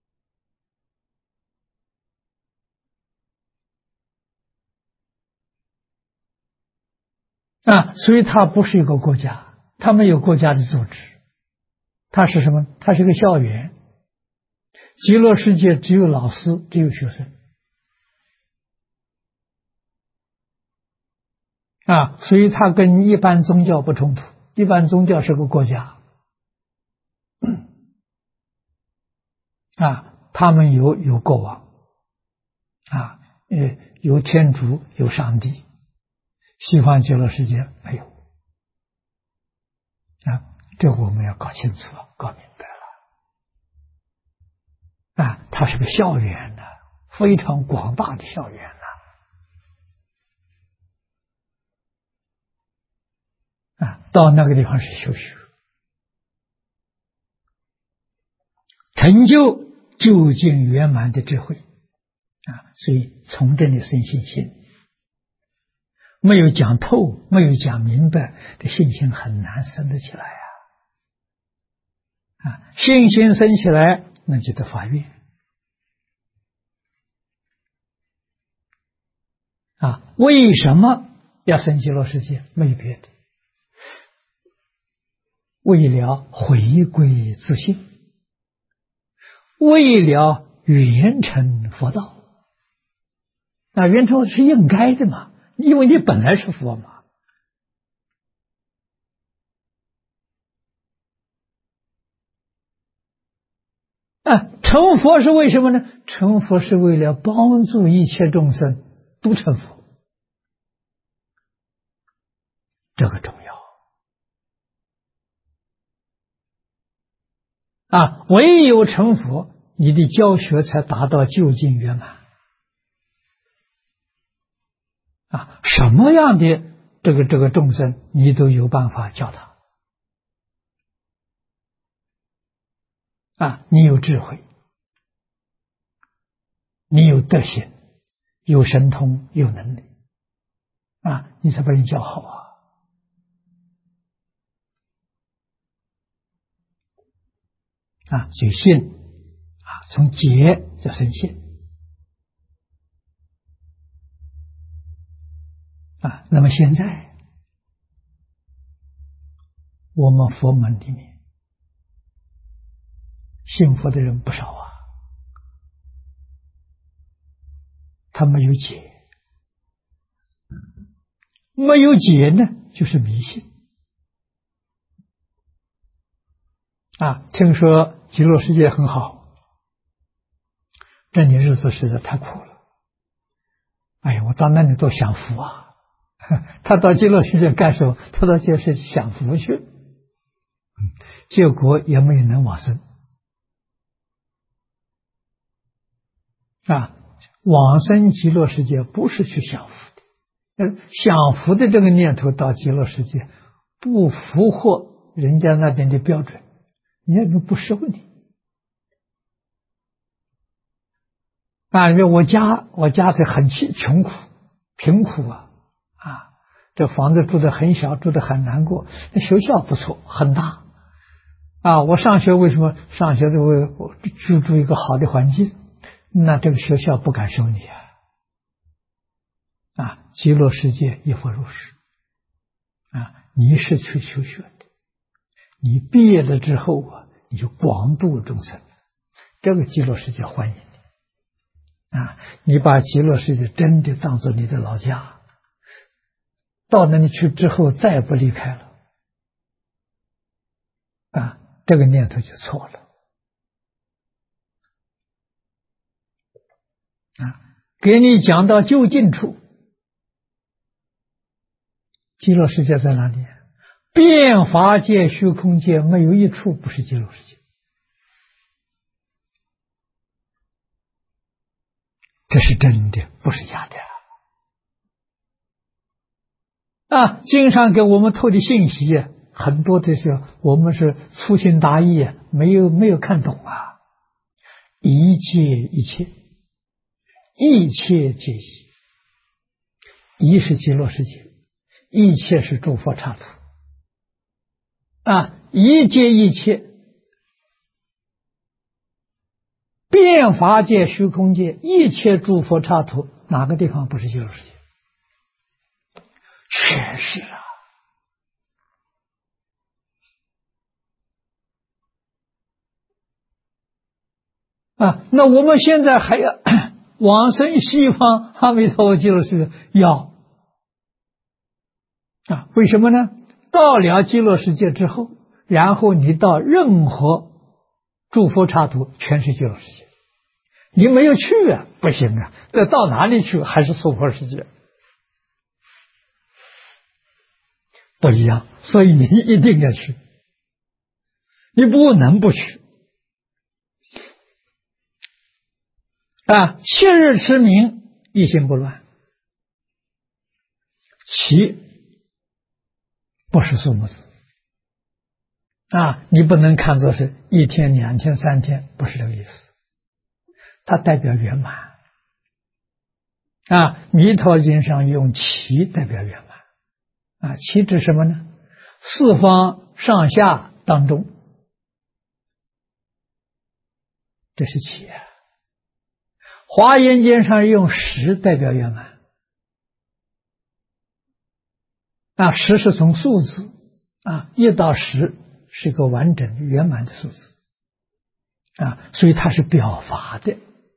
所以它不是一个国家，它没有国家的组织，它是什么？它是个校园。极乐世界只有老师，只有学生所以它跟一般宗教不冲突。一般宗教是个国家他们有国王有天主，有上帝。西方极乐世界没有这个我们要搞清楚了，搞明白了它是个校园非常广大的校园到那个地方是修学，成就究竟圆满的智慧所以从这里生信心，没有讲透，没有讲明白，这信心很难生得起来信心生起来，那就得发愿为什么要生极乐世界？没有别的，为了回归自性，为了圆成佛道圆成是应该的嘛，因为你本来是佛嘛成佛是为什么呢？成佛是为了帮助一切众生都成佛，这个重要唯有成佛，你的教学才达到究竟圆满什么样的这个众生你都有办法教他你有智慧，你有德行，有神通，有能力你才把人教好所以信从结就生信那么现在我们佛门里面信佛的人不少它没有解，没有解呢，就是迷信。听说极乐世界很好，这你日子实在太苦了。哎呀，我到那里多享福啊！他到极乐世界干什么？他到极乐世界享福去，结果也没有能往生。往生极乐世界不是去享福的，享福的这个念头到极乐世界不符合人家那边的标准，人家就不收你。因为我家是很穷苦贫苦这房子住得很小，住得很难过。那学校不错，很大我上学为什么上学都会住一个好的环境？那这个学校不敢收你极乐世界亦复如是你是去求学的，你毕业了之后你就广度众生，这个极乐世界欢迎你你把极乐世界真的当作你的老家，到那里去之后再也不离开了这个念头就错了给你讲到就近处，极乐世界在哪里？遍法界虚空界没有一处不是极乐世界，这是真的，不是假的经上给我们透的信息很多的时候我们是粗心大意没有看懂一切一切一切皆一，一是极乐世界，一切是诸佛刹土一切一切遍法界虚空界一切诸佛刹土，哪个地方不是极乐世界？全是那我们现在还要往生西方阿弥陀佛极乐世界要为什么呢？到了极乐世界之后，然后你到任何诸佛刹土全是极乐世界，你没有去不行这到哪里去还是娑婆世界不一样，所以你一定要去，你不能不去昔日持名，一心不乱，其不是数目字你不能看作是1天、2天、3天，不是这个意思，它代表圆满弥陀经上用其代表圆满其指什么呢？四方上下当中，这是其华严经上用十代表圆满十是从数字1到10是一个完整的圆满的数字所以它是表法的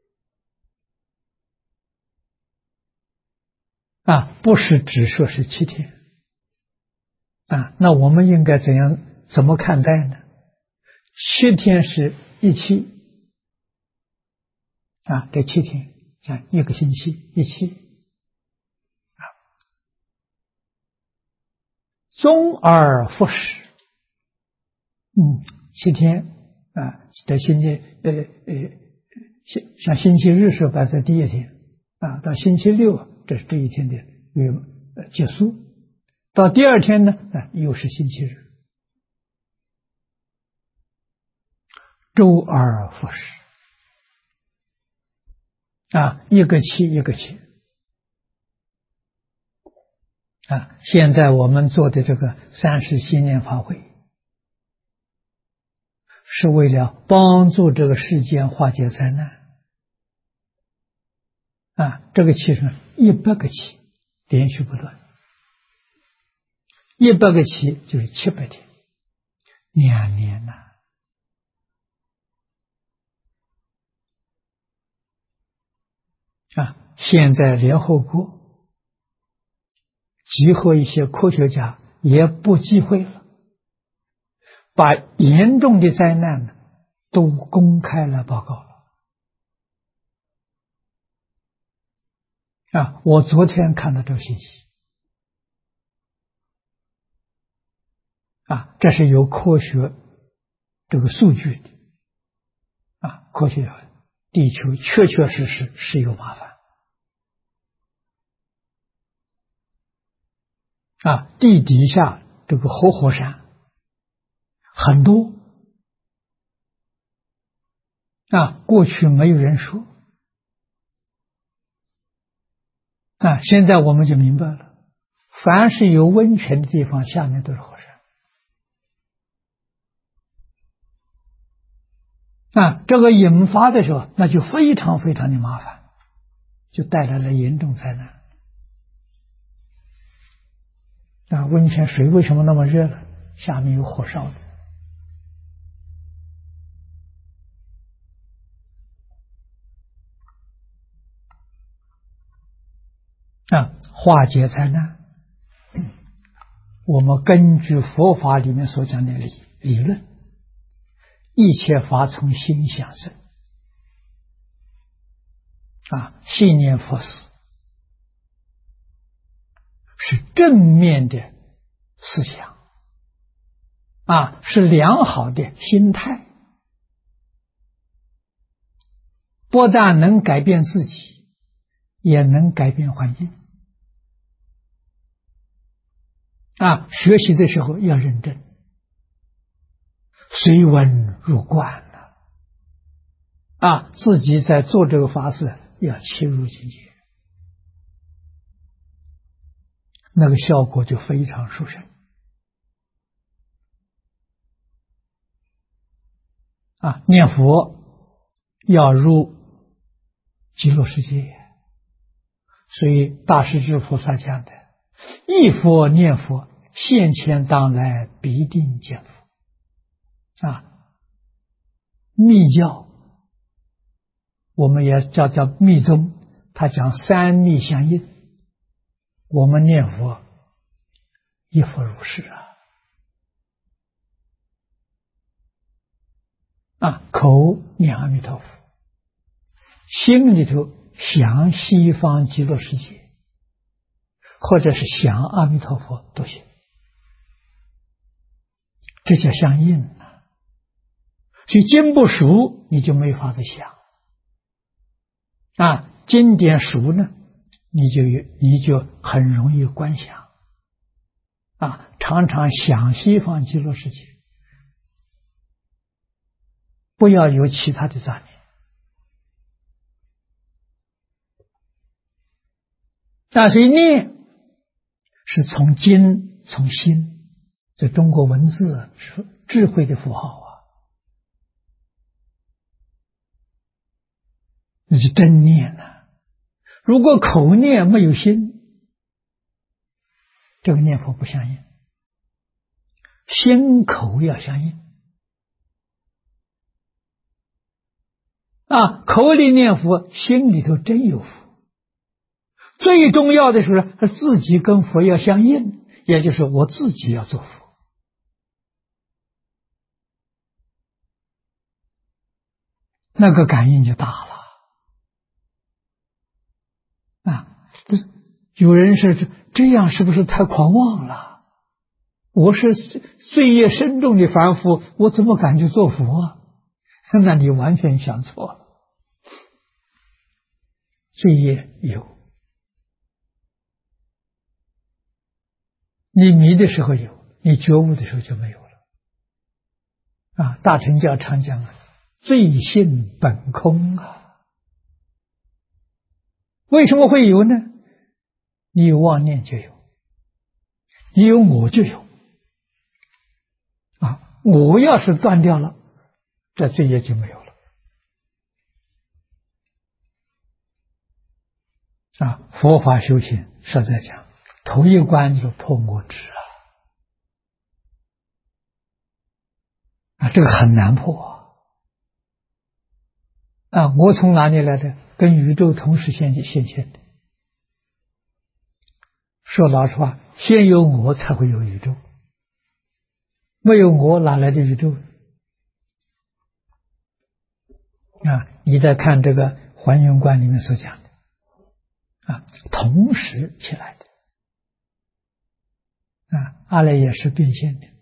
不是只说是7天那我们应该怎么看待呢？7天是17这7天像1个星期17终而复始7天的星期像星期日是摆在第1天到星期六这是这一天的结束，到第2天呢又是星期日，周而复始1个71个7现在我们做的这个30新年法会是为了帮助这个世间化解灾难这个7是100个7连续不断100个7就是700天2年现在联合国集合一些科学家也不忌讳了，把严重的灾难呢都公开了报告了。我昨天看到这个信息，这是有科学这个数据的，科学地球确确实实是有麻烦，地底下这个活火山很多，过去没有人说，现在我们就明白了，凡是有温泉的地方，下面都是火山。这个引发的时候，那就非常非常的麻烦，就带来了严重灾难。温泉水为什么那么热呢？下面有火烧的。化解灾难，我们根据佛法里面所讲的理论，一切法从心想生，信念佛事是正面的思想，是良好的心态，不但能改变自己，也能改变环境。学习的时候要认真，随文入观自己在做这个法事要切入境界，那个效果就非常殊胜。念佛要入极乐世界，所以大势至菩萨讲的，忆佛念佛，现前当来必定见佛。密教我们也叫密宗，他讲三密相应，我们念佛亦复如是口念阿弥陀佛，心里头想西方极乐世界，或者是想阿弥陀佛都行，这叫相应所以经不熟你就没法子想经典熟呢，你就很容易观想常常想西方极乐世界，不要有其他的杂念所以念是从经从心，这中国文字是智慧的符号那是真念如果口念没有心，这个念佛不相应，心口要相应口里念佛，心里头真有佛。最重要的是自己跟佛要相应，也就是我自己要做佛那个感应就大了有人是这样，是不是太狂妄了？我是罪业深重的凡夫，我怎么敢去做佛那你完全想错了。罪业有，你迷的时候有，你觉悟的时候就没有了大乘教常讲罪性本空为什么会有呢？你有妄念就有，你有我就有我要是断掉了，这罪业就没有了佛法修行实在讲，头一关就是破我执这个很难破啊，我从哪里来的？跟宇宙同时现的。说老实话，先有我才会有宇宙，没有我哪来的宇宙？啊，你再看这个《还原观》里面所讲的，啊，同时起来的，啊，阿赖耶识变现的，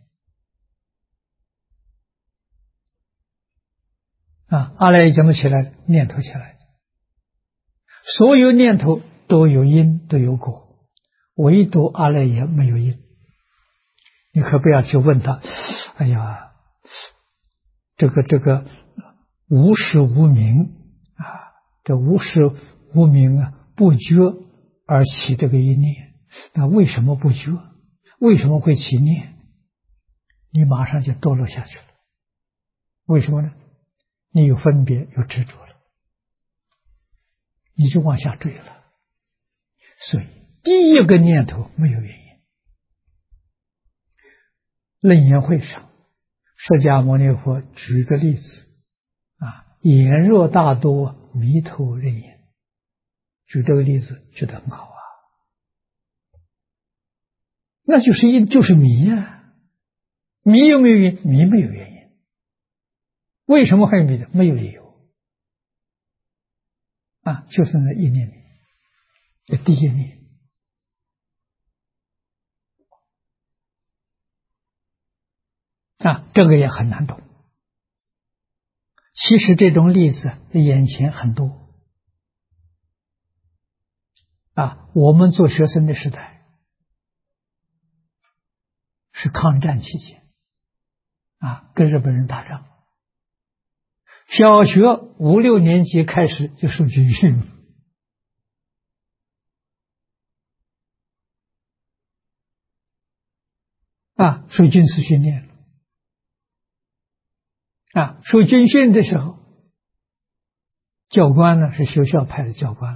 啊，阿赖耶怎么起来的？念头起来的，所有念头都有因，都有果，唯独阿赖耶没有因。你可不要去问他，哎呀，这个无始无明啊，这无始无明啊，不觉而起这个一念，那为什么不觉？为什么会起念？你马上就堕落下去了。为什么呢？你有分别，有执着了，你就往下坠了。所以第一个念头没有原因。楞严会上，释迦牟尼佛举个例子啊，眼若大多，迷头认眼。举这个例子举得很好啊，那就是迷啊，迷有没有原因？迷没有原因。为什么会迷的？没有理由啊，就是那一念的第一念啊，这个也很难懂。其实这种例子眼前很多啊，我们做学生的时代是抗战期间啊，跟日本人打仗，小学5、6年级开始就受军训啊，受军事训练啊，受军训的时候，教官呢是学校派的教官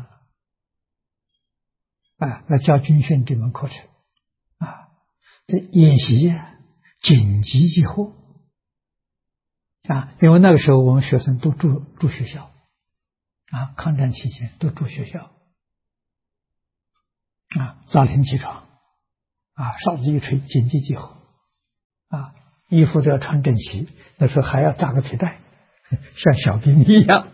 啊，来教军训这门课程啊，这演习啊，紧急集合啊，因为那个时候我们学生都住学校啊，抗战期间都住学校啊，早晨起床啊，哨子一吹，紧急集合啊，衣服都要穿整齐，那时候还要扎个皮带，像小兵一样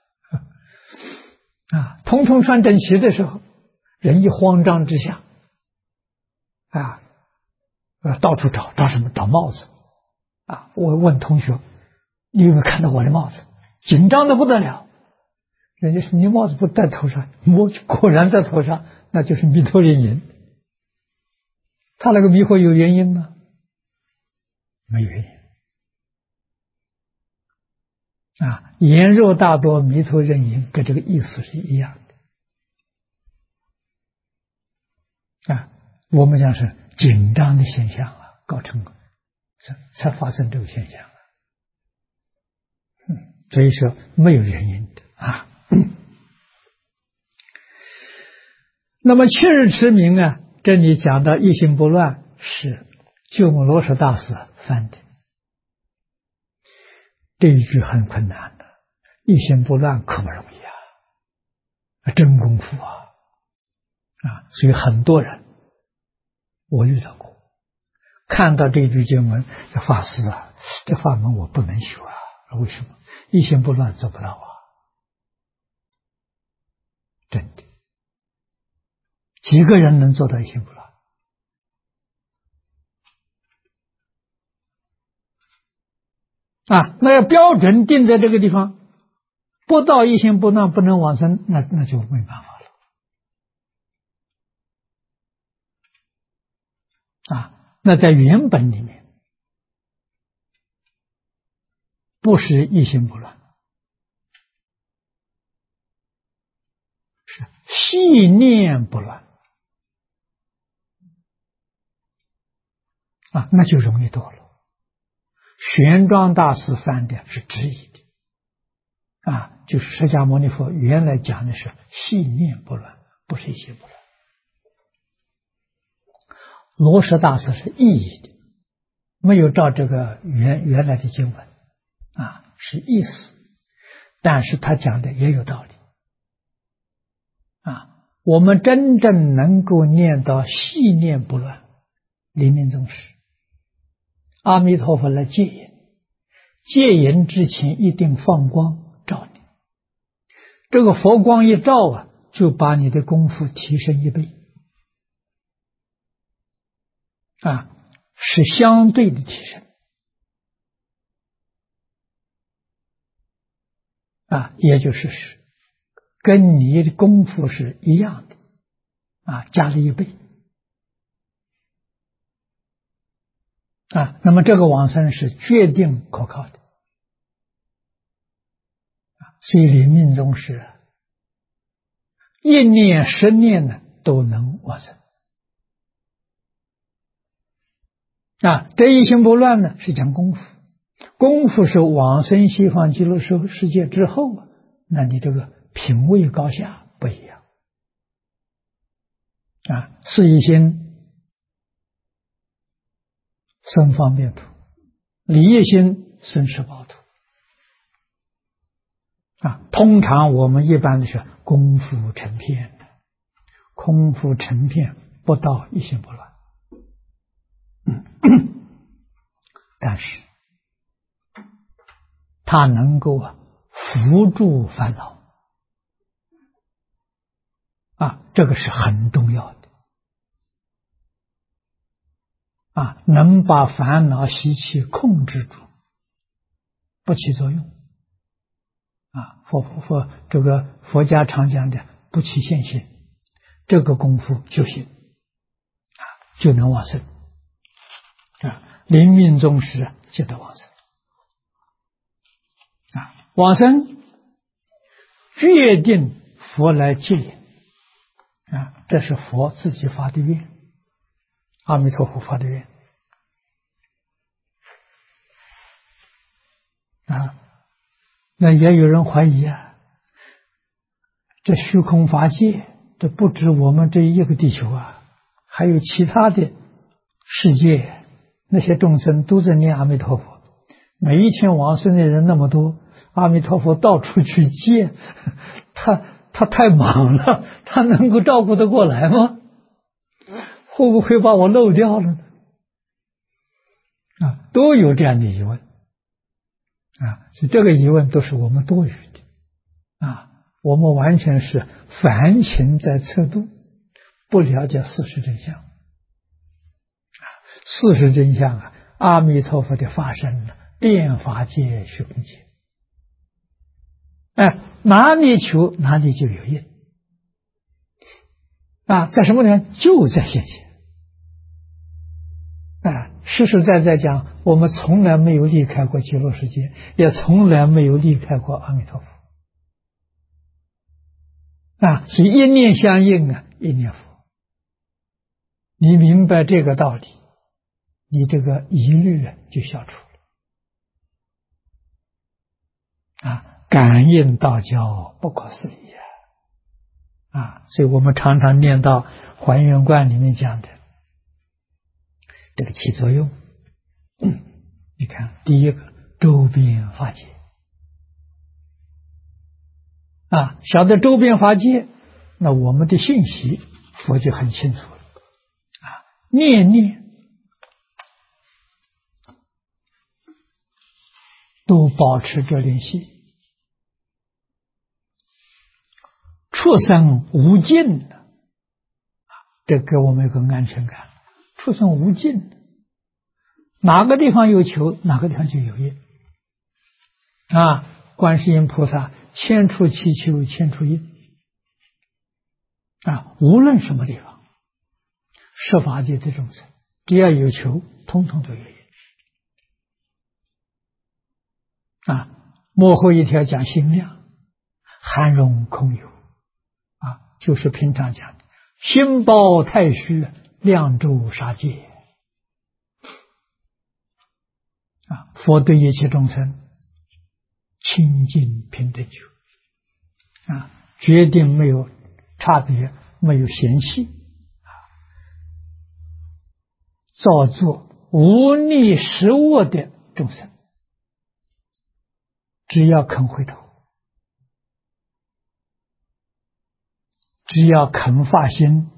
啊，统统穿整齐的时候，人一慌张之下啊，到处找什么？找帽子啊！我问同学，你有没有看到我的帽子？紧张的不得了。人家说你帽子不戴头上，我果然在头上，那就是迷头认眼。他那个迷惑有原因吗？没原因啊！言若大多，迷头认眼，跟这个意思是一样的啊。我们讲是紧张的现象啊，构成才发生这个现象。所以说没有原因的啊。那么七日持名啊，这里讲到一心不乱是鸠摩罗什大师翻的，这一句很困难的，一心不乱可不容易啊，真功夫啊，所以很多人我遇到过，看到这句经文，这法师啊，这法门我不能学啊，为什么？一心不乱做不到啊，真的。几个人能做到一心不乱啊？那要标准定在这个地方，不到一心不乱不能往生，那就没办法了啊。那在原本里面不是一心不乱，是细念不乱啊，那就容易堕落。玄奘大师翻的是直译的啊，就是释迦牟尼佛原来讲的是细念不乱，不是一心不乱。罗什大师是意译的，没有照这个原来的经文啊，是意思。 但是他讲的也有道理啊。我们真正能够念到细念不乱，临命终时，阿弥陀佛来戒引，戒引之前一定放光照你，这个佛光一照啊，就把你的功夫提升1倍啊，是相对的提升啊，也就是跟你的功夫是一样的啊，加了1倍啊。那么这个往生是决定可靠的啊，所以临命终时1念10念呢都能往生啊。这一心不乱呢是讲功夫，功夫是往生西方极乐世界之后啊，那你这个品位高下不一样啊。是一心生方便土，理一心生十报土啊。通常我们一般的是功夫成片的，功夫成片不到一心不乱但是它能够扶助烦恼啊，这个是很重要的啊，能把烦恼习气控制住，不起作用啊。这个佛家常讲的不起现行，这个功夫就行啊，就能往生啊。临命终时就得往生啊。往生决定佛来接引啊，这是佛自己发的愿，阿弥陀佛发的愿啊。那也有人怀疑啊，这虚空法界，这不止我们这一个地球啊，还有其他的世界，那些众生都在念阿弥陀佛，每一天往生的人那么多，阿弥陀佛到处去接，他太忙了，他能够照顾得过来吗？会不会把我漏掉了呢？啊，都有这样的疑问啊，所以这个疑问都是我们多余的啊，我们完全是凡情在测度，不了解事实真相啊。事实真相啊，阿弥陀佛的法身遍法界虚空界，哪里求哪里就有应啊，在什么地方就在现前啊。实实在在讲，我们从来没有离开过极乐世界，也从来没有离开过阿弥陀佛啊。所以一念相应啊，一念佛。你明白这个道理，你这个疑虑就消除了啊。感应道交不可思议啊！所以我们常常念到还原观里面讲的这个起作用。你看，第一个周边法界啊，晓得周边法界，那我们的信息佛就很清楚了啊。念念都保持着联系，畜生无尽的，这给我们有个安全感。畜生无尽的，哪个地方有求，哪个地方就有应啊。观世音菩萨千处祈求千处应啊，无论什么地方，十法界的众生，只要有求，通通都有应啊。幕后一条讲心量，含容空有啊，就是平常讲的心包太虚，量周杀戒啊。佛对一切众生清净平等觉啊，决定没有差别，没有嫌弃啊，造作无逆实恶的众生，只要肯回头只要肯发心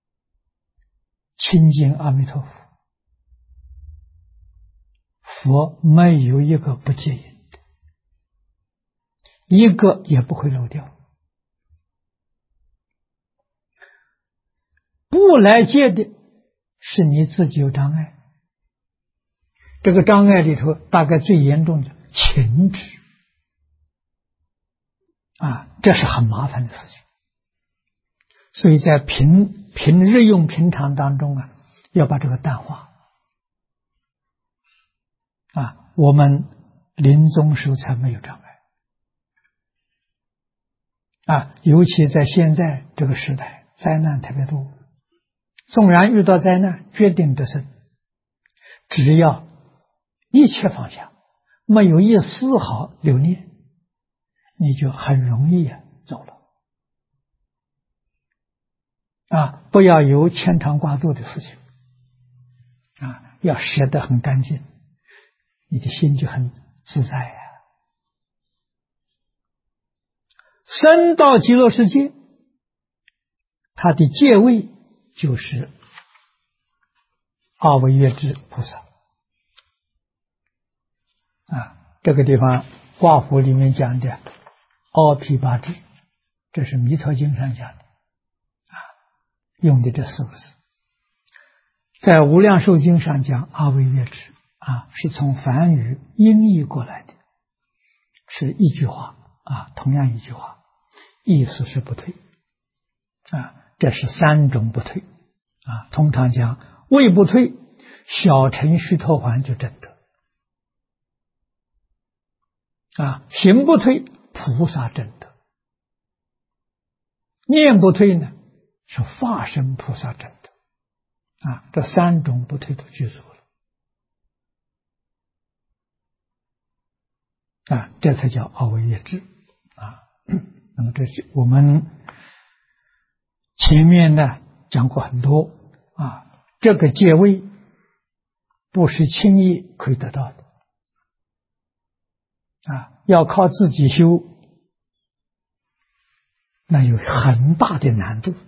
亲近阿弥陀佛，佛没有一个不接引的，一个也不会漏掉。不来接的是你自己有障碍，这个障碍里头大概最严重的情执这是很麻烦的事情。所以在平日用平常当中要把这个淡化我们临终时候才没有障碍尤其在现在这个时代，灾难特别多，纵然遇到灾难，决定得胜，只要一切放下，没有一丝毫留念，你就很容易走了不要有牵肠挂肚的事情要舍得很干净，你的心就很自在生到极乐世界，他的界位就是阿惟越致菩萨这个地方华符里面讲的阿毗跋致，这是弥陀经上讲的用的这四个字。在无量寿经上讲阿惟越致是从梵语音译过来的，是一句话同样一句话，意思是不退这是三种不退通常讲位不退，小乘须陀洹就证得行不退，菩萨证得，念不退呢是化身菩萨证得这三种不退都具足了这才叫阿惟越致那么这是我们前面呢讲过很多这个界位不是轻易可以得到的要靠自己修，那有很大的难度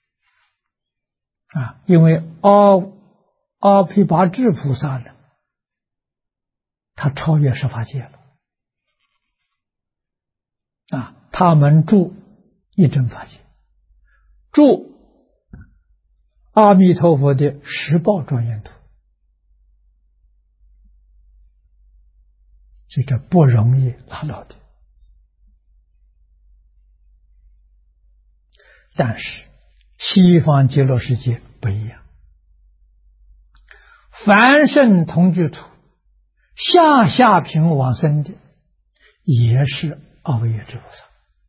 因为阿毗跋致菩萨呢，他超越十法界了他们住一真法界，住阿弥陀佛的十报庄严土，所以这不容易拿到的。但是西方极乐世界不一样，凡圣同居土下品往生的也是阿惟越致菩萨，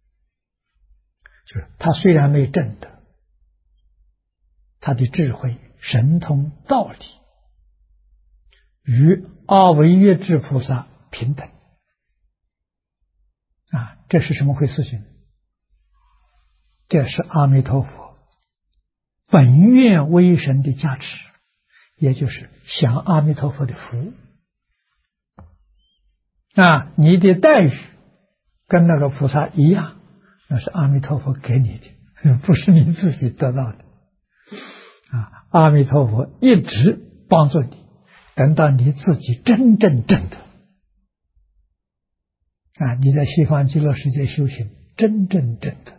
就是他虽然没证得，他的智慧神通道理与阿惟越致菩萨平等这是什么回事情？这是阿弥陀佛本愿威神的加持，也就是享阿弥陀佛的福你的待遇跟那个菩萨一样，那是阿弥陀佛给你的，不是你自己得到的阿弥陀佛一直帮助你，等到你自己真正证得你在西方极乐世界修行真正证得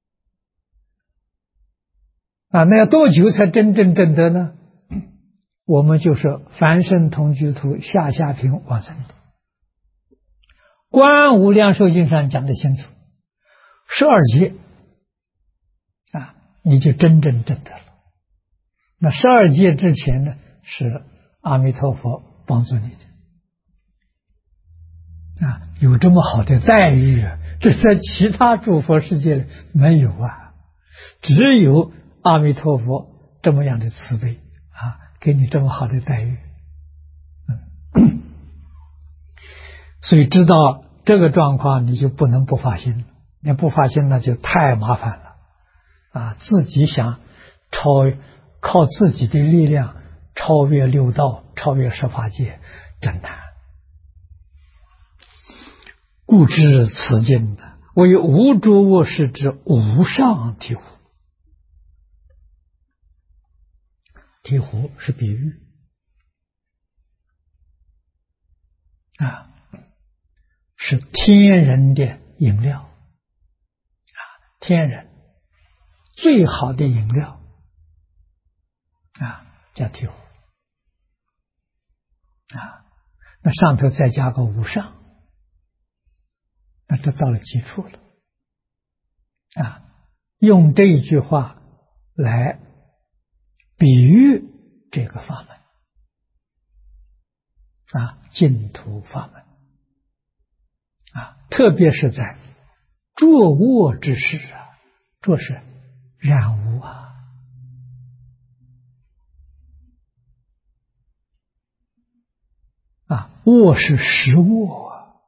那要多久才真正证得呢？我们就是凡圣同居土下品往生的，观无量寿经上讲得清楚，12劫你就真正证得了。那12劫之前呢，是阿弥陀佛帮助你的有这么好的待遇这在其他诸佛世界里没有只有阿弥陀佛这么样的慈悲给你这么好的待遇所以知道这个状况，你就不能不发心，你不发心那就太麻烦了自己想靠自己的力量超越六道，超越十法界，真难。故知此经为无诸物是之无上醍醐醍醐是比喻是天人的饮料天人最好的饮料叫醍醐那上头再加个无上，那这到了极处了用这一句话来比喻这个法门净土法门特别是在坐卧之时坐是染污卧是实卧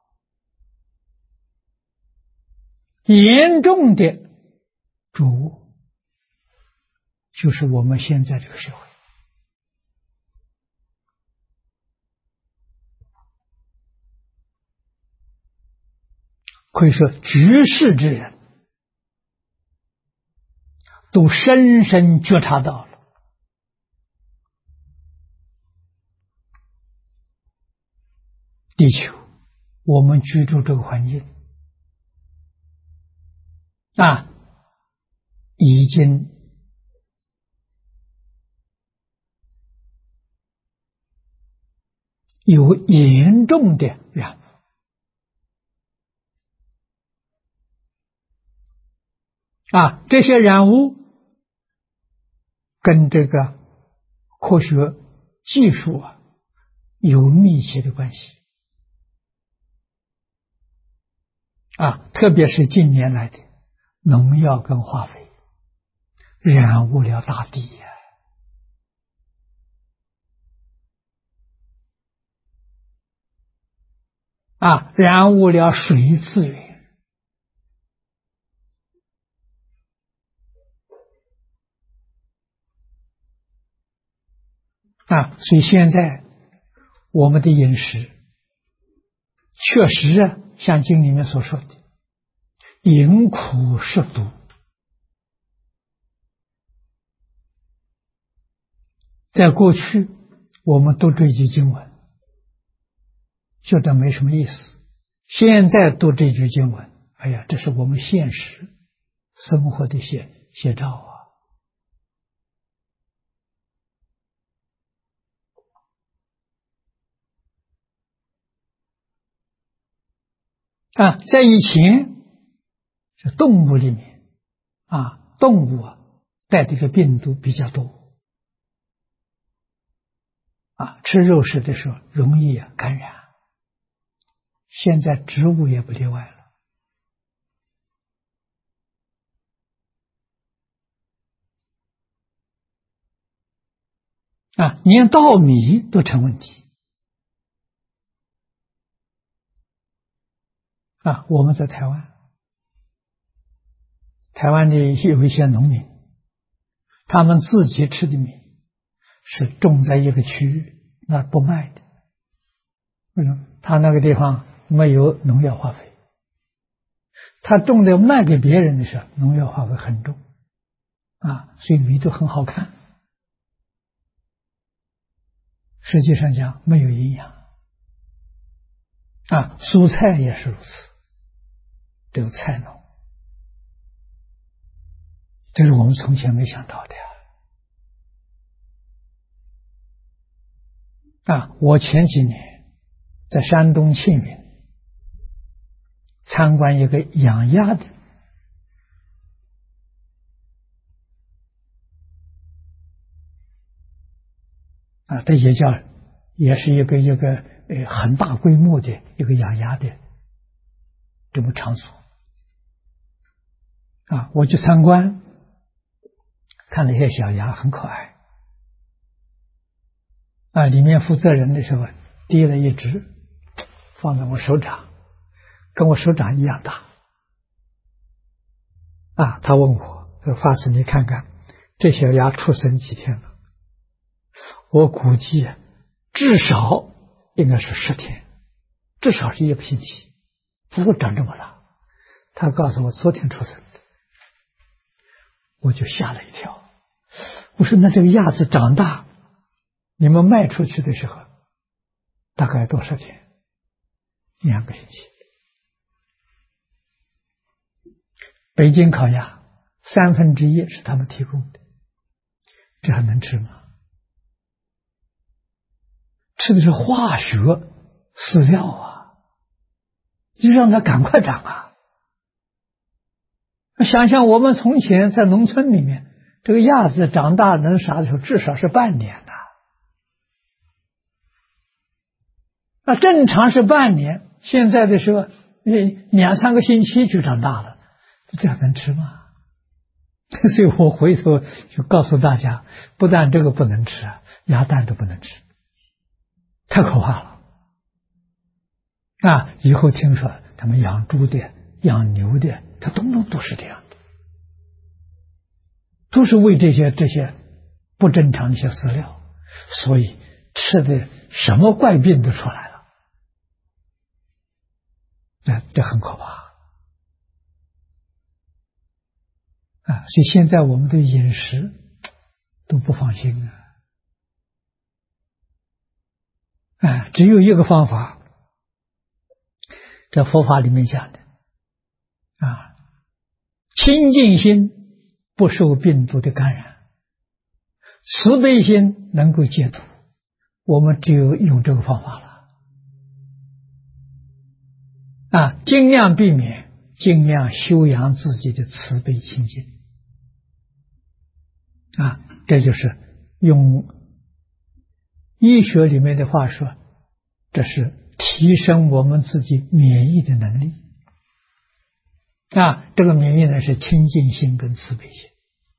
严重的浊卧，就是我们现在这个社会可以说居士之人都深深觉察到了地球我们居住这个环境已经有严重的染污这些染污跟这个科学技术有密切的关系特别是近年来的农药跟化肥染污了大地染污了水资源所以现在我们的饮食确实像经里面所说的饮苦食毒在过去我们读这句经文觉得没什么意思，现在读这句经文哎呀，这是我们现实生活的写照在以前是动物里面动物带这个病毒比较多吃肉食的时候容易感染，现在植物也不例外了连稻米都成问题我们在台湾的有一些农民，他们自己吃的米是种在一个区域那不卖的，为什么？他那个地方没有农药化肥，他种的卖给别人的时候农药化肥很重所以米都很好看，实际上讲没有营养蔬菜也是如此，这个菜农这是我们从前没想到的我前几年在山东庆云参观一个养鸭的这也是一个很大规模的一个养鸭的这么场所我去参观，看那些小鸭很可爱里面负责人的时候递了一只放在我手掌，跟我手掌一样大他问我这法师你看看这小鸭出生几天了，我估计至少应该是10天，至少是1个星期，不会长这么大。他告诉我昨天出生的，我就吓了一跳。 我说那这个鸭子长大，你们卖出去的时候，大概多少钱？2个星期。北京烤鸭1/3是他们提供的，这还能吃吗？吃的是化学饲料啊，就让它赶快长啊。想想我们从前在农村里面，这个鸭子长大能啥的时候，至少是半年的。那正常是半年，现在的时候2-3个星期就长大了，这样能吃吗？所以我回头就告诉大家，不但这个不能吃，鸭蛋都不能吃，太可怕了。以后听说他们养猪的、养牛的，它通通都是这样的，都是为这些不正常的一些饲料，所以吃的什么怪病都出来了。这很可怕所以现在我们对饮食都不放心只有一个方法，在佛法里面讲的清净心不受病毒的感染，慈悲心能够解毒，我们只有用这个方法了尽量避免，尽量修养自己的慈悲清净这就是用医学里面的话说，这是提升我们自己免疫的能力这个免疫呢是清净心跟慈悲心。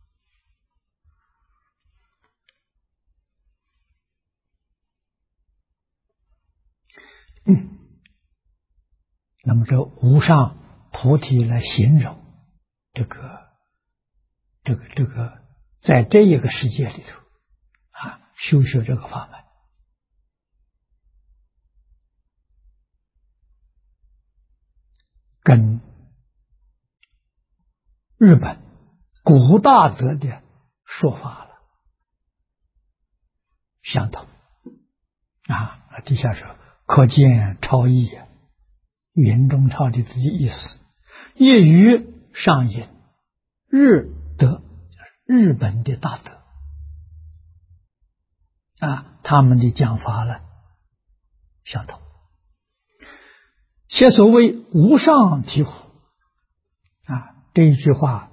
那么这无上菩提来形容这个在这一个世界里头修学这个法门，跟日本古大德的说法了相同底下说可见超义云中超的意思，业于上引日德，日本的大德他们的讲法呢相同。且所谓无上醍醐这一句话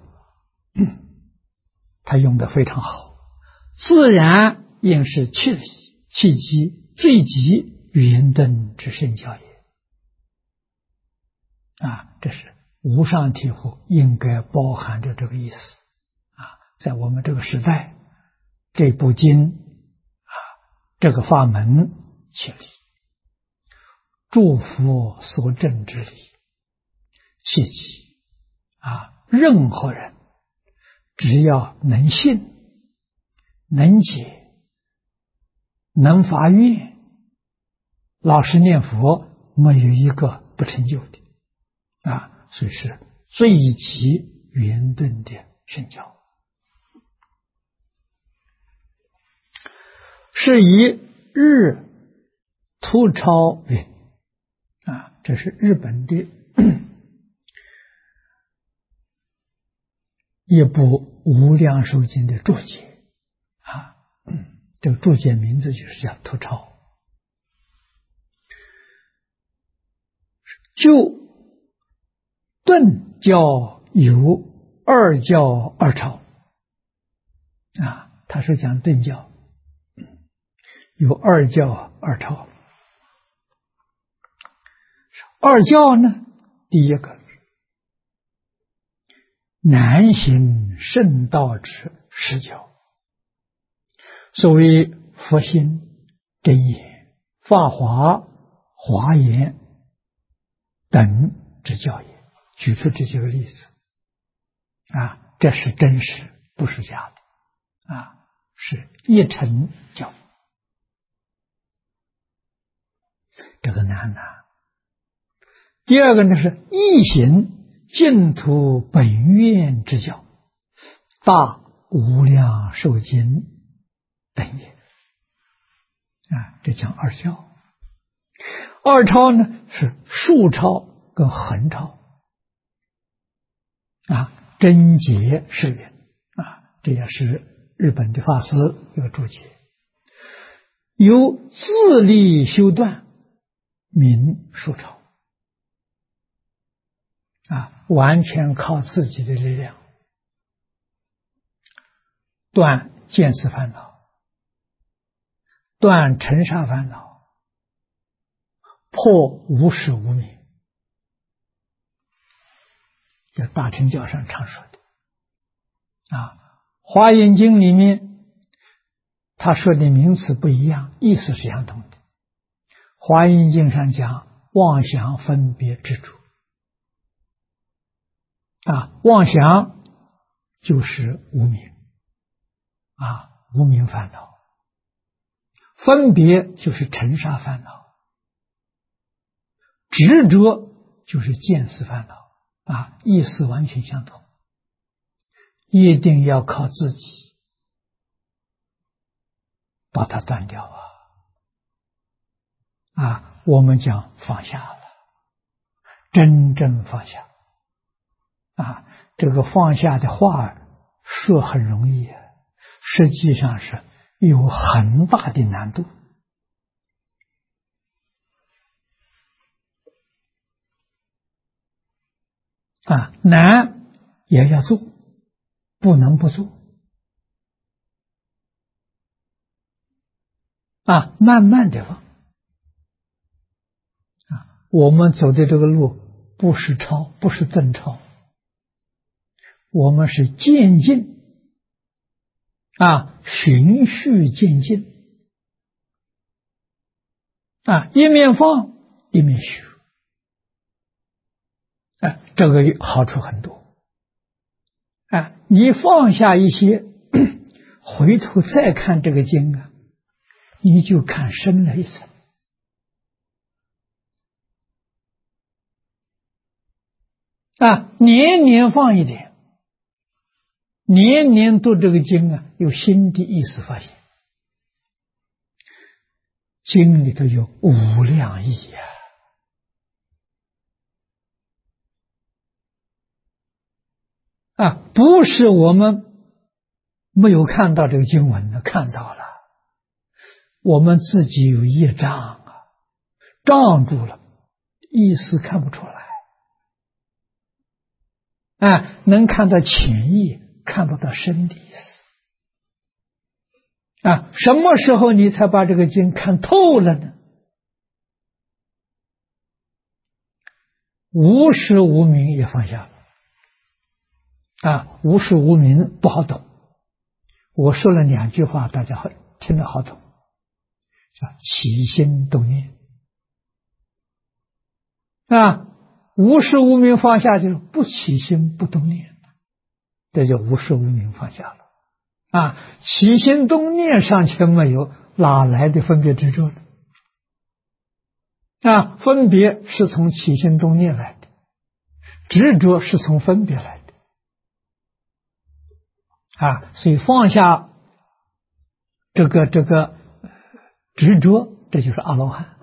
他用得非常好，自然应是气机最极圆顿之圣教也这是无上醍醐应该包含着这个意思在我们这个时代，这部经这个法门切理，诸佛所证之理，切记任何人只要能信、能解、能发愿，老实念佛，没有一个不成就的所以是最极圆顿的圣教。是以日突超云这是日本的一部无量寿经的注解这个注解名字就是叫突超。就顿教有二教二超他是讲顿教有二教二超。二教呢，第一个难行圣道之实教，所谓佛心、真言、法华、华严等之教也。举出这几个例子这是真实，不是假的是一乘教。这个难第二个呢是易行净土本愿之教，大无量寿经等也。这讲二教。二抄呢是竖抄跟横抄。真解是云这也是日本的法师有注解，由自力修断，名竖抄。完全靠自己的力量断见思烦恼，断尘沙烦恼，破无始无明。这大乘教上常说的华严经里面他说的名词不一样，意思是相同的。华严经上讲妄想分别执着妄想就是无明无明烦恼，分别就是尘沙烦恼，执着就是见思烦恼意思完全相同，一定要靠自己把它断掉我们讲放下了，真正放下这个放下的话说很容易实际上是有很大的难度难也要做，不能不做慢慢的放我们走的这个路不是抄，不是顿抄，我们是渐进循序渐进一面放一面学这个好处很多你放下一些回头再看这个经你就看深了一层年年放一点，年年读这个经有新的意思发现，经里头有无量义不是我们没有看到这个经文看到了，我们自己有业障障住了，意思看不出来能看到浅意，看不到深的意思什么时候你才把这个经看透了呢？无始无明也放下了无始无明不好懂，我说了2句话大家听得好懂，叫起心动念无始无明放下就是不起心不动念，这就无始无明放下了起心动念尚且没有，哪来的分别执着呢？分别是从起心动念来的，执着是从分别来的所以放下这个执着，这就是阿罗汉；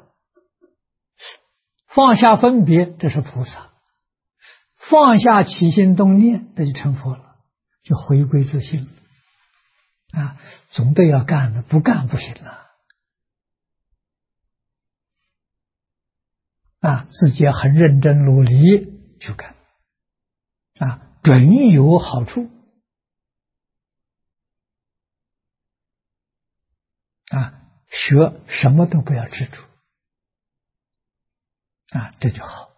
放下分别，这是菩萨；放下起心动念，这就成佛了，就回归自性总得要干的，不干不行自己很认真努力去干准有好处学什么都不要执着这就好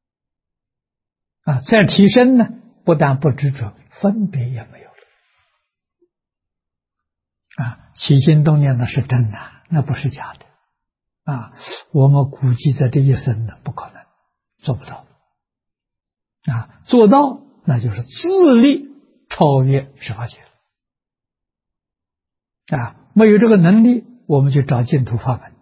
再提升呢，不但不执着，分别也没有了起心动念那是真的，那不是假的我们估计在这一生呢不可能做不到做到那就是自力超越十法界没有这个能力，我们就找净土法门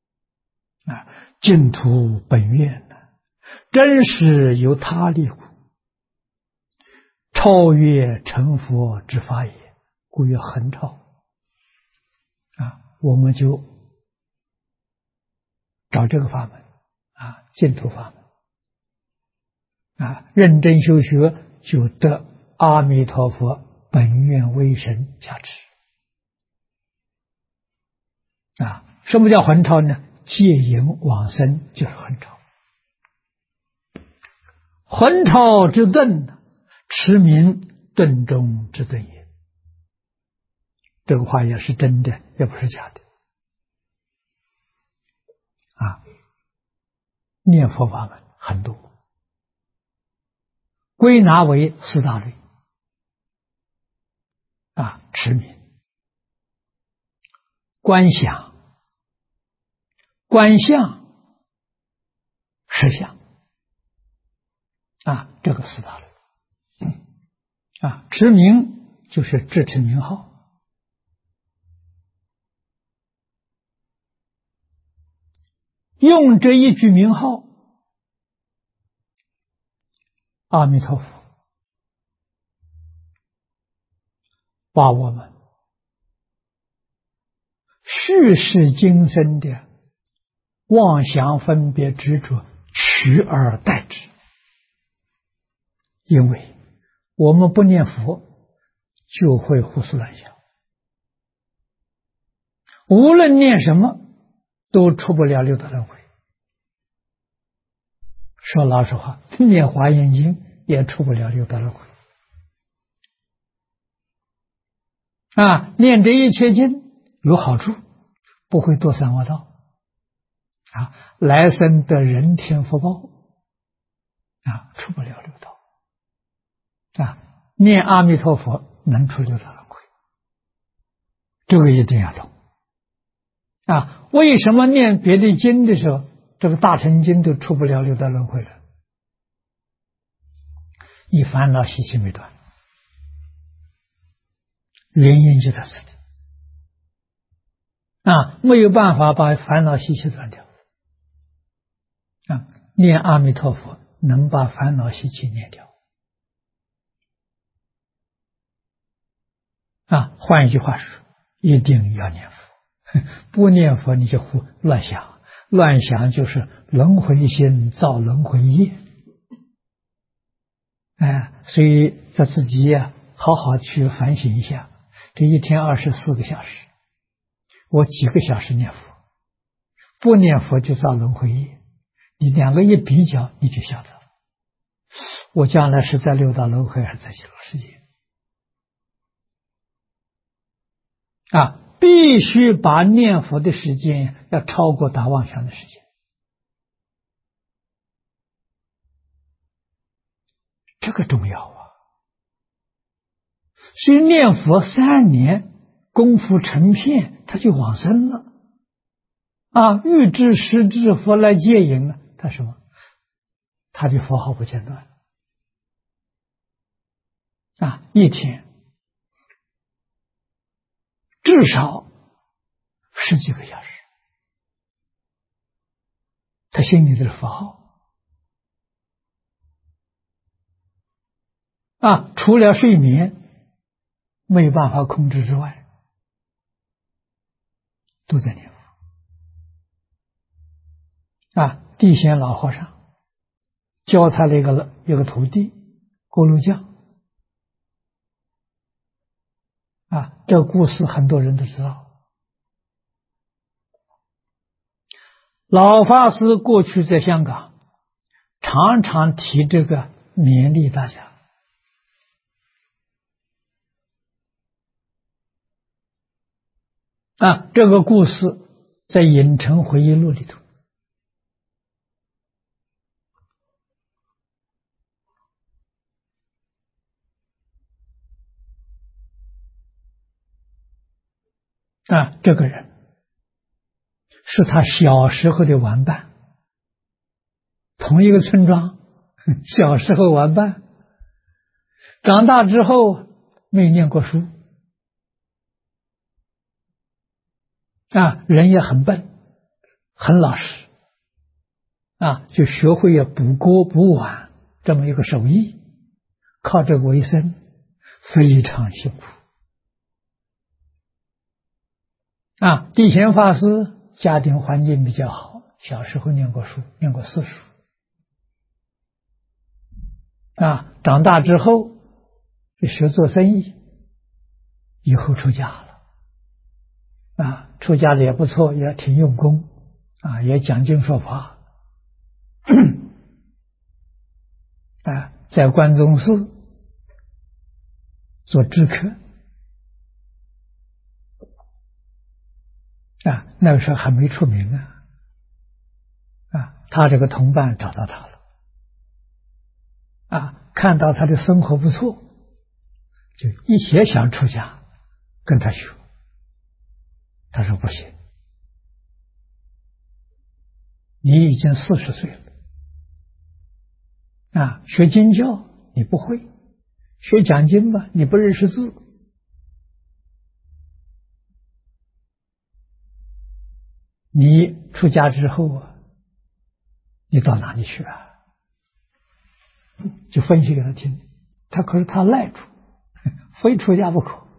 净土本愿真是由他力故，超越成佛之法也故曰横超。我们就找这个法门净土法门认真修学，就得阿弥陀佛本愿威神加持什么叫横超呢？戒淫往生就是横超。横超之顿，持名顿中之顿也。这个话也是真的，也不是假的念佛法门很多，归纳为四大类持名、观想、观相、实相这个四大类持名就是自持名号，用这一句名号，阿弥陀佛把我们续世今生的妄想分别执着取而代之。因为我们不念佛就会胡思乱想，无论念什么都出不了六道轮回。说老实话，念华严经也出不了六道轮回念这一切经有好处，不会堕三恶道来生的人天福报出不了六道念阿弥陀佛能出六道轮回，这个一定要懂为什么念别的经的时候，这个大乘经都出不了六道轮回了？你烦恼习气没断，原因就在这里没有办法把烦恼习气断掉念阿弥陀佛能把烦恼习气念掉换一句话说，一定要念佛，不念佛你就乱想，乱想就是轮回心造轮回业所以在自己好好去反省一下，这一天24个小时，我几个小时念佛，不念佛就造轮回业，你两个一比较，你就晓得了，我将来是在六道轮回还是在极乐世界必须把念佛的时间要超过打妄想的时间，这个重要所以念佛3年功夫成片，他就往生了欲知时至佛来接引了，他什么？他的佛号不间断一天至少10几个小时，他心里的佛号除了睡眠没有办法控制之外，都在念佛地仙老和尚教他的一个徒弟锅炉匠这个故事很多人都知道。老法师过去在香港常常提这个勉励大家这个故事在《影城回忆录》里头这个人是他小时候的玩伴，同一个村庄，小时候玩伴，长大之后没念过书人也很笨，很老实就学会了补锅补碗这么一个手艺，靠这个为生，非常辛苦地贤法师家庭环境比较好，小时候念过书，念过私塾。长大之后就学做生意，以后出家了。出家的也不错，也挺用功，也讲经说法。在关中寺做知客。那个时候还没出名他这个同伴找到他了，看到他的生活不错，就也想出家跟他学。他说不行，你已经40岁了，学经教你不会，学讲经吧你不认识字，你出家之后你到哪里去就分析给他听，可是他赖住，非出家不可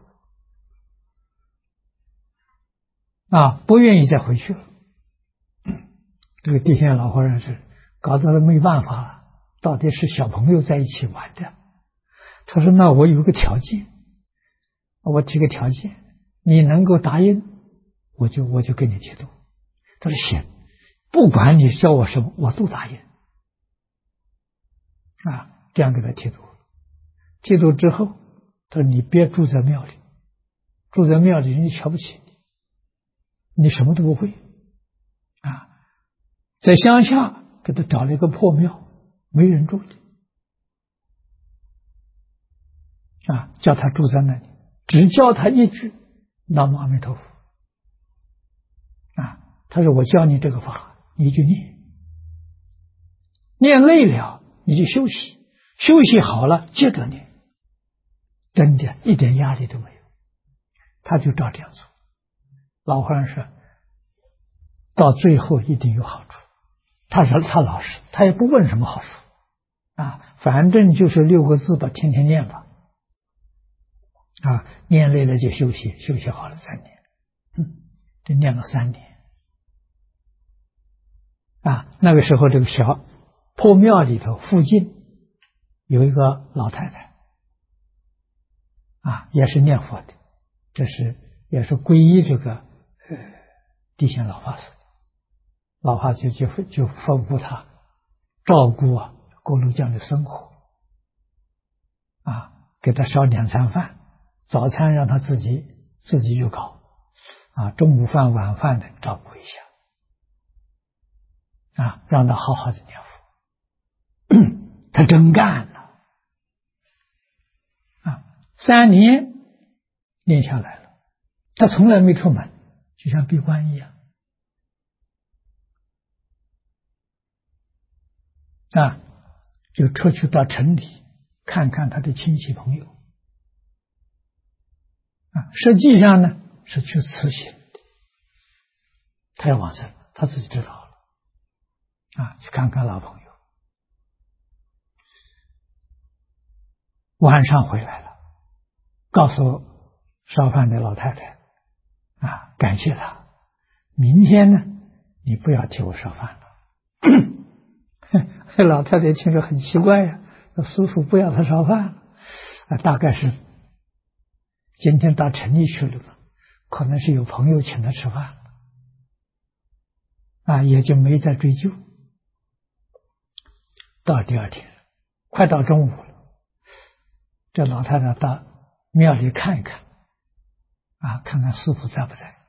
不愿意再回去了。这个地仙老和尚是搞得他没办法了，到底是小朋友在一起玩的。他说那我有个条件，我提个条件，你能够答应我就给你剃度。他说行，不管你教我什么我都答应。这样给他剃度。剃度之后他说你别住在庙里，住在庙里人家瞧不起你什么都不会在乡下给他找了一个破庙，没人住的叫他住在那里，只教他一句南无阿弥陀佛他说我教你这个法，你就念累了你就休息，休息好了接着念，真的一点压力都没有。他就照这样做。老和尚说到最后一定有好处。他说他老实，他也不问什么好处反正就是6个字吧，天天念吧念累了就休息，休息好了再念就念了3年那个时候这个小破庙里头附近有一个老太太也是念佛的，也是皈依这个地仙老法师。老法师就吩咐他照顾锅炉匠的生活给他烧2餐饭，早餐让他自己就搞中午饭晚饭的照顾一下让他好好的念佛。他真干了3年念下来了，他从来没出门，就像闭关一样就出去到城里看看他的亲戚朋友实际上呢是去辞行的，他要往生，他自己知道了去看看老朋友。晚上回来了，告诉烧饭的老太太感谢他，明天呢你不要替我烧饭了。老太太听着很奇怪师父不要他烧饭了大概是今天到城里去了吧，可能是有朋友请他吃饭也就没再追究。到第2天快到中午了，这老太太到庙里看一看看看师父在不在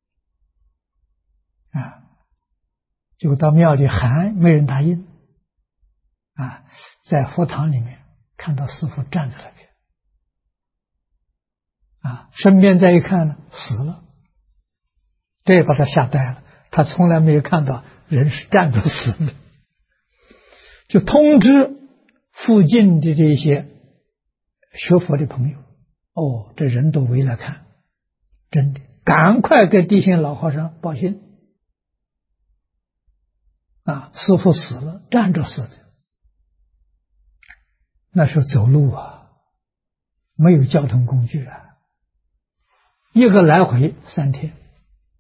结果到庙里喊没人答应在佛堂里面看到师父站在那边身边再一看呢死了，这也把他吓呆了，他从来没有看到人是站着死的，就通知附近的这些学佛的朋友这人都围来看，真的赶快给地仙老和尚报信师父死了，站着死的。那时候走路没有交通工具一个来回3天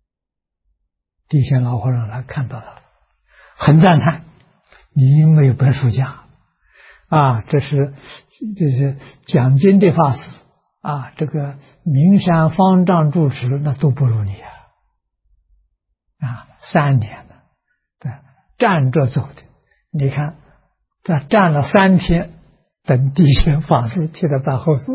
地仙老和尚来看到他，很赞叹，你没有本书家啊，这是讲经的法师啊，这个名山方丈住持那都不如你啊，3年了，对，站着走的，你看他站了3天，等地仙法师替他办后事。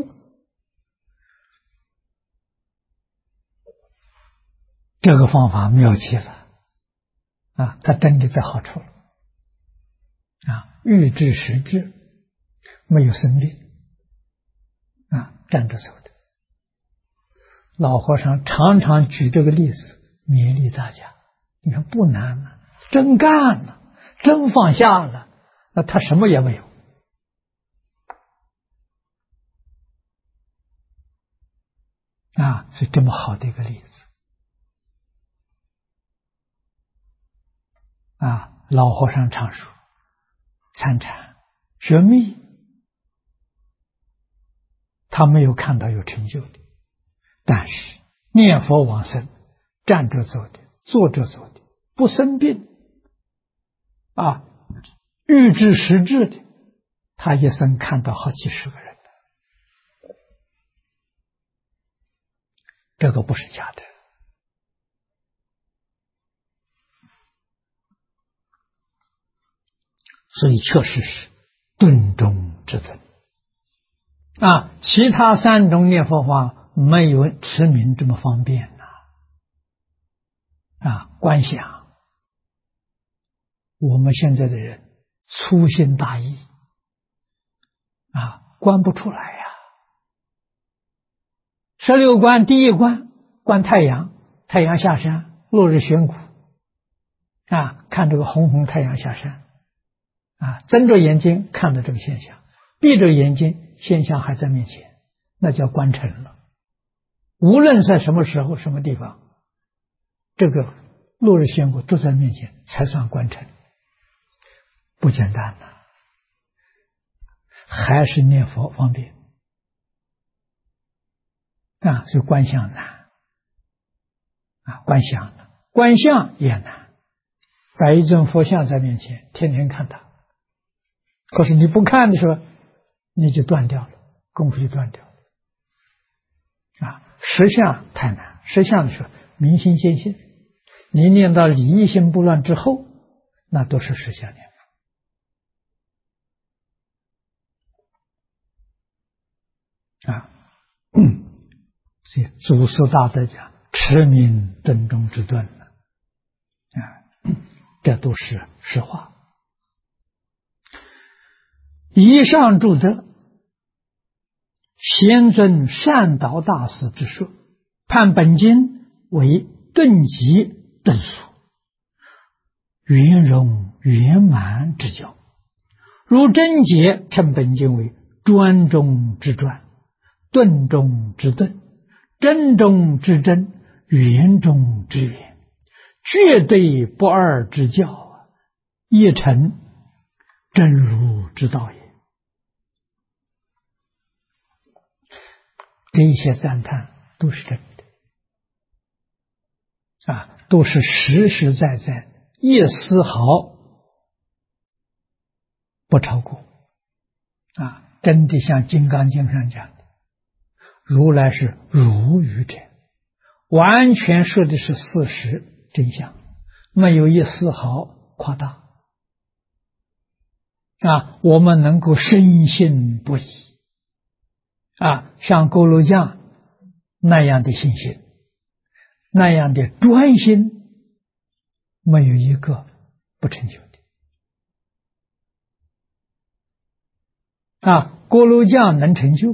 这个方法妙极了啊！他真的得好处了啊！欲治时治，没有生病啊，站着走的。老和尚常常举这个例子勉励大家，你看不难了，真干了，真放下了，那他什么也没有啊，是这么好的一个例子。啊，老和尚常说，参禅学密，他没有看到有成就的，但是念佛往生，站着走的，坐着走的，不生病，啊，预知时至的，他一生看到好几十个人，这个不是假的。所以确实是顿中之尊啊！其他3种念佛法没有持名这么方便啊！观想，我们现在的人粗心大意啊，观不出来呀。16观第一观观太阳，太阳下山，落日悬苦啊，看这个红红太阳下山。啊，睁着眼睛看到这个现象，闭着眼睛现象还在面前，那叫观成了。无论在什么时候、什么地方，这个落日悬苦都在面前，才算观成。不简单呐，还是念佛方便啊，所以观相难啊，观相难，观相也难。摆一尊佛像在面前，天天看它。可是你不看的时候，你就断掉了，功夫就断掉了。啊，实相太难，实相的时候明心见性，你念到理一心不乱之后，那都是实相念佛。啊，所以祖师大德讲持名顿中之顿啊，这都是实话。以上诸德，先尊善导大师之说，判本经为顿极顿俗，圆融圆满之教；如真解称本经为专中之专，顿中之顿，真中之真，圆中之圆，绝对不二之教，一成真如之道也。这一些赞叹都是真的啊，都是实实在在，一丝毫不超过啊！真的像《金刚经》上讲的，如来是如语者，完全说的是事实真相，没有一丝毫夸大啊！我们能够深信不疑啊，像佝偻匠那样的信心，那样的专心，没有一个不成就的啊！佝偻匠能成就，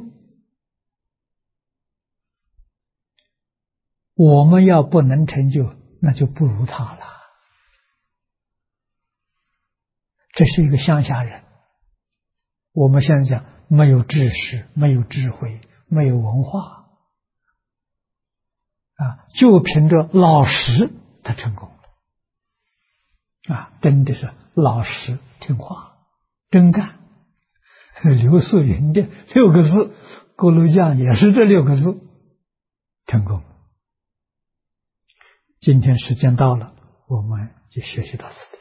我们要不能成就，那就不如他了。这是一个乡下人，我们现在讲没有知识，没有智慧，没有文化啊，就凭着老实他成功了啊！真的是老实听话真干。刘素云的6个字，佝偻匠也是这6个字成功。今天时间到了， 我们就学习到此地。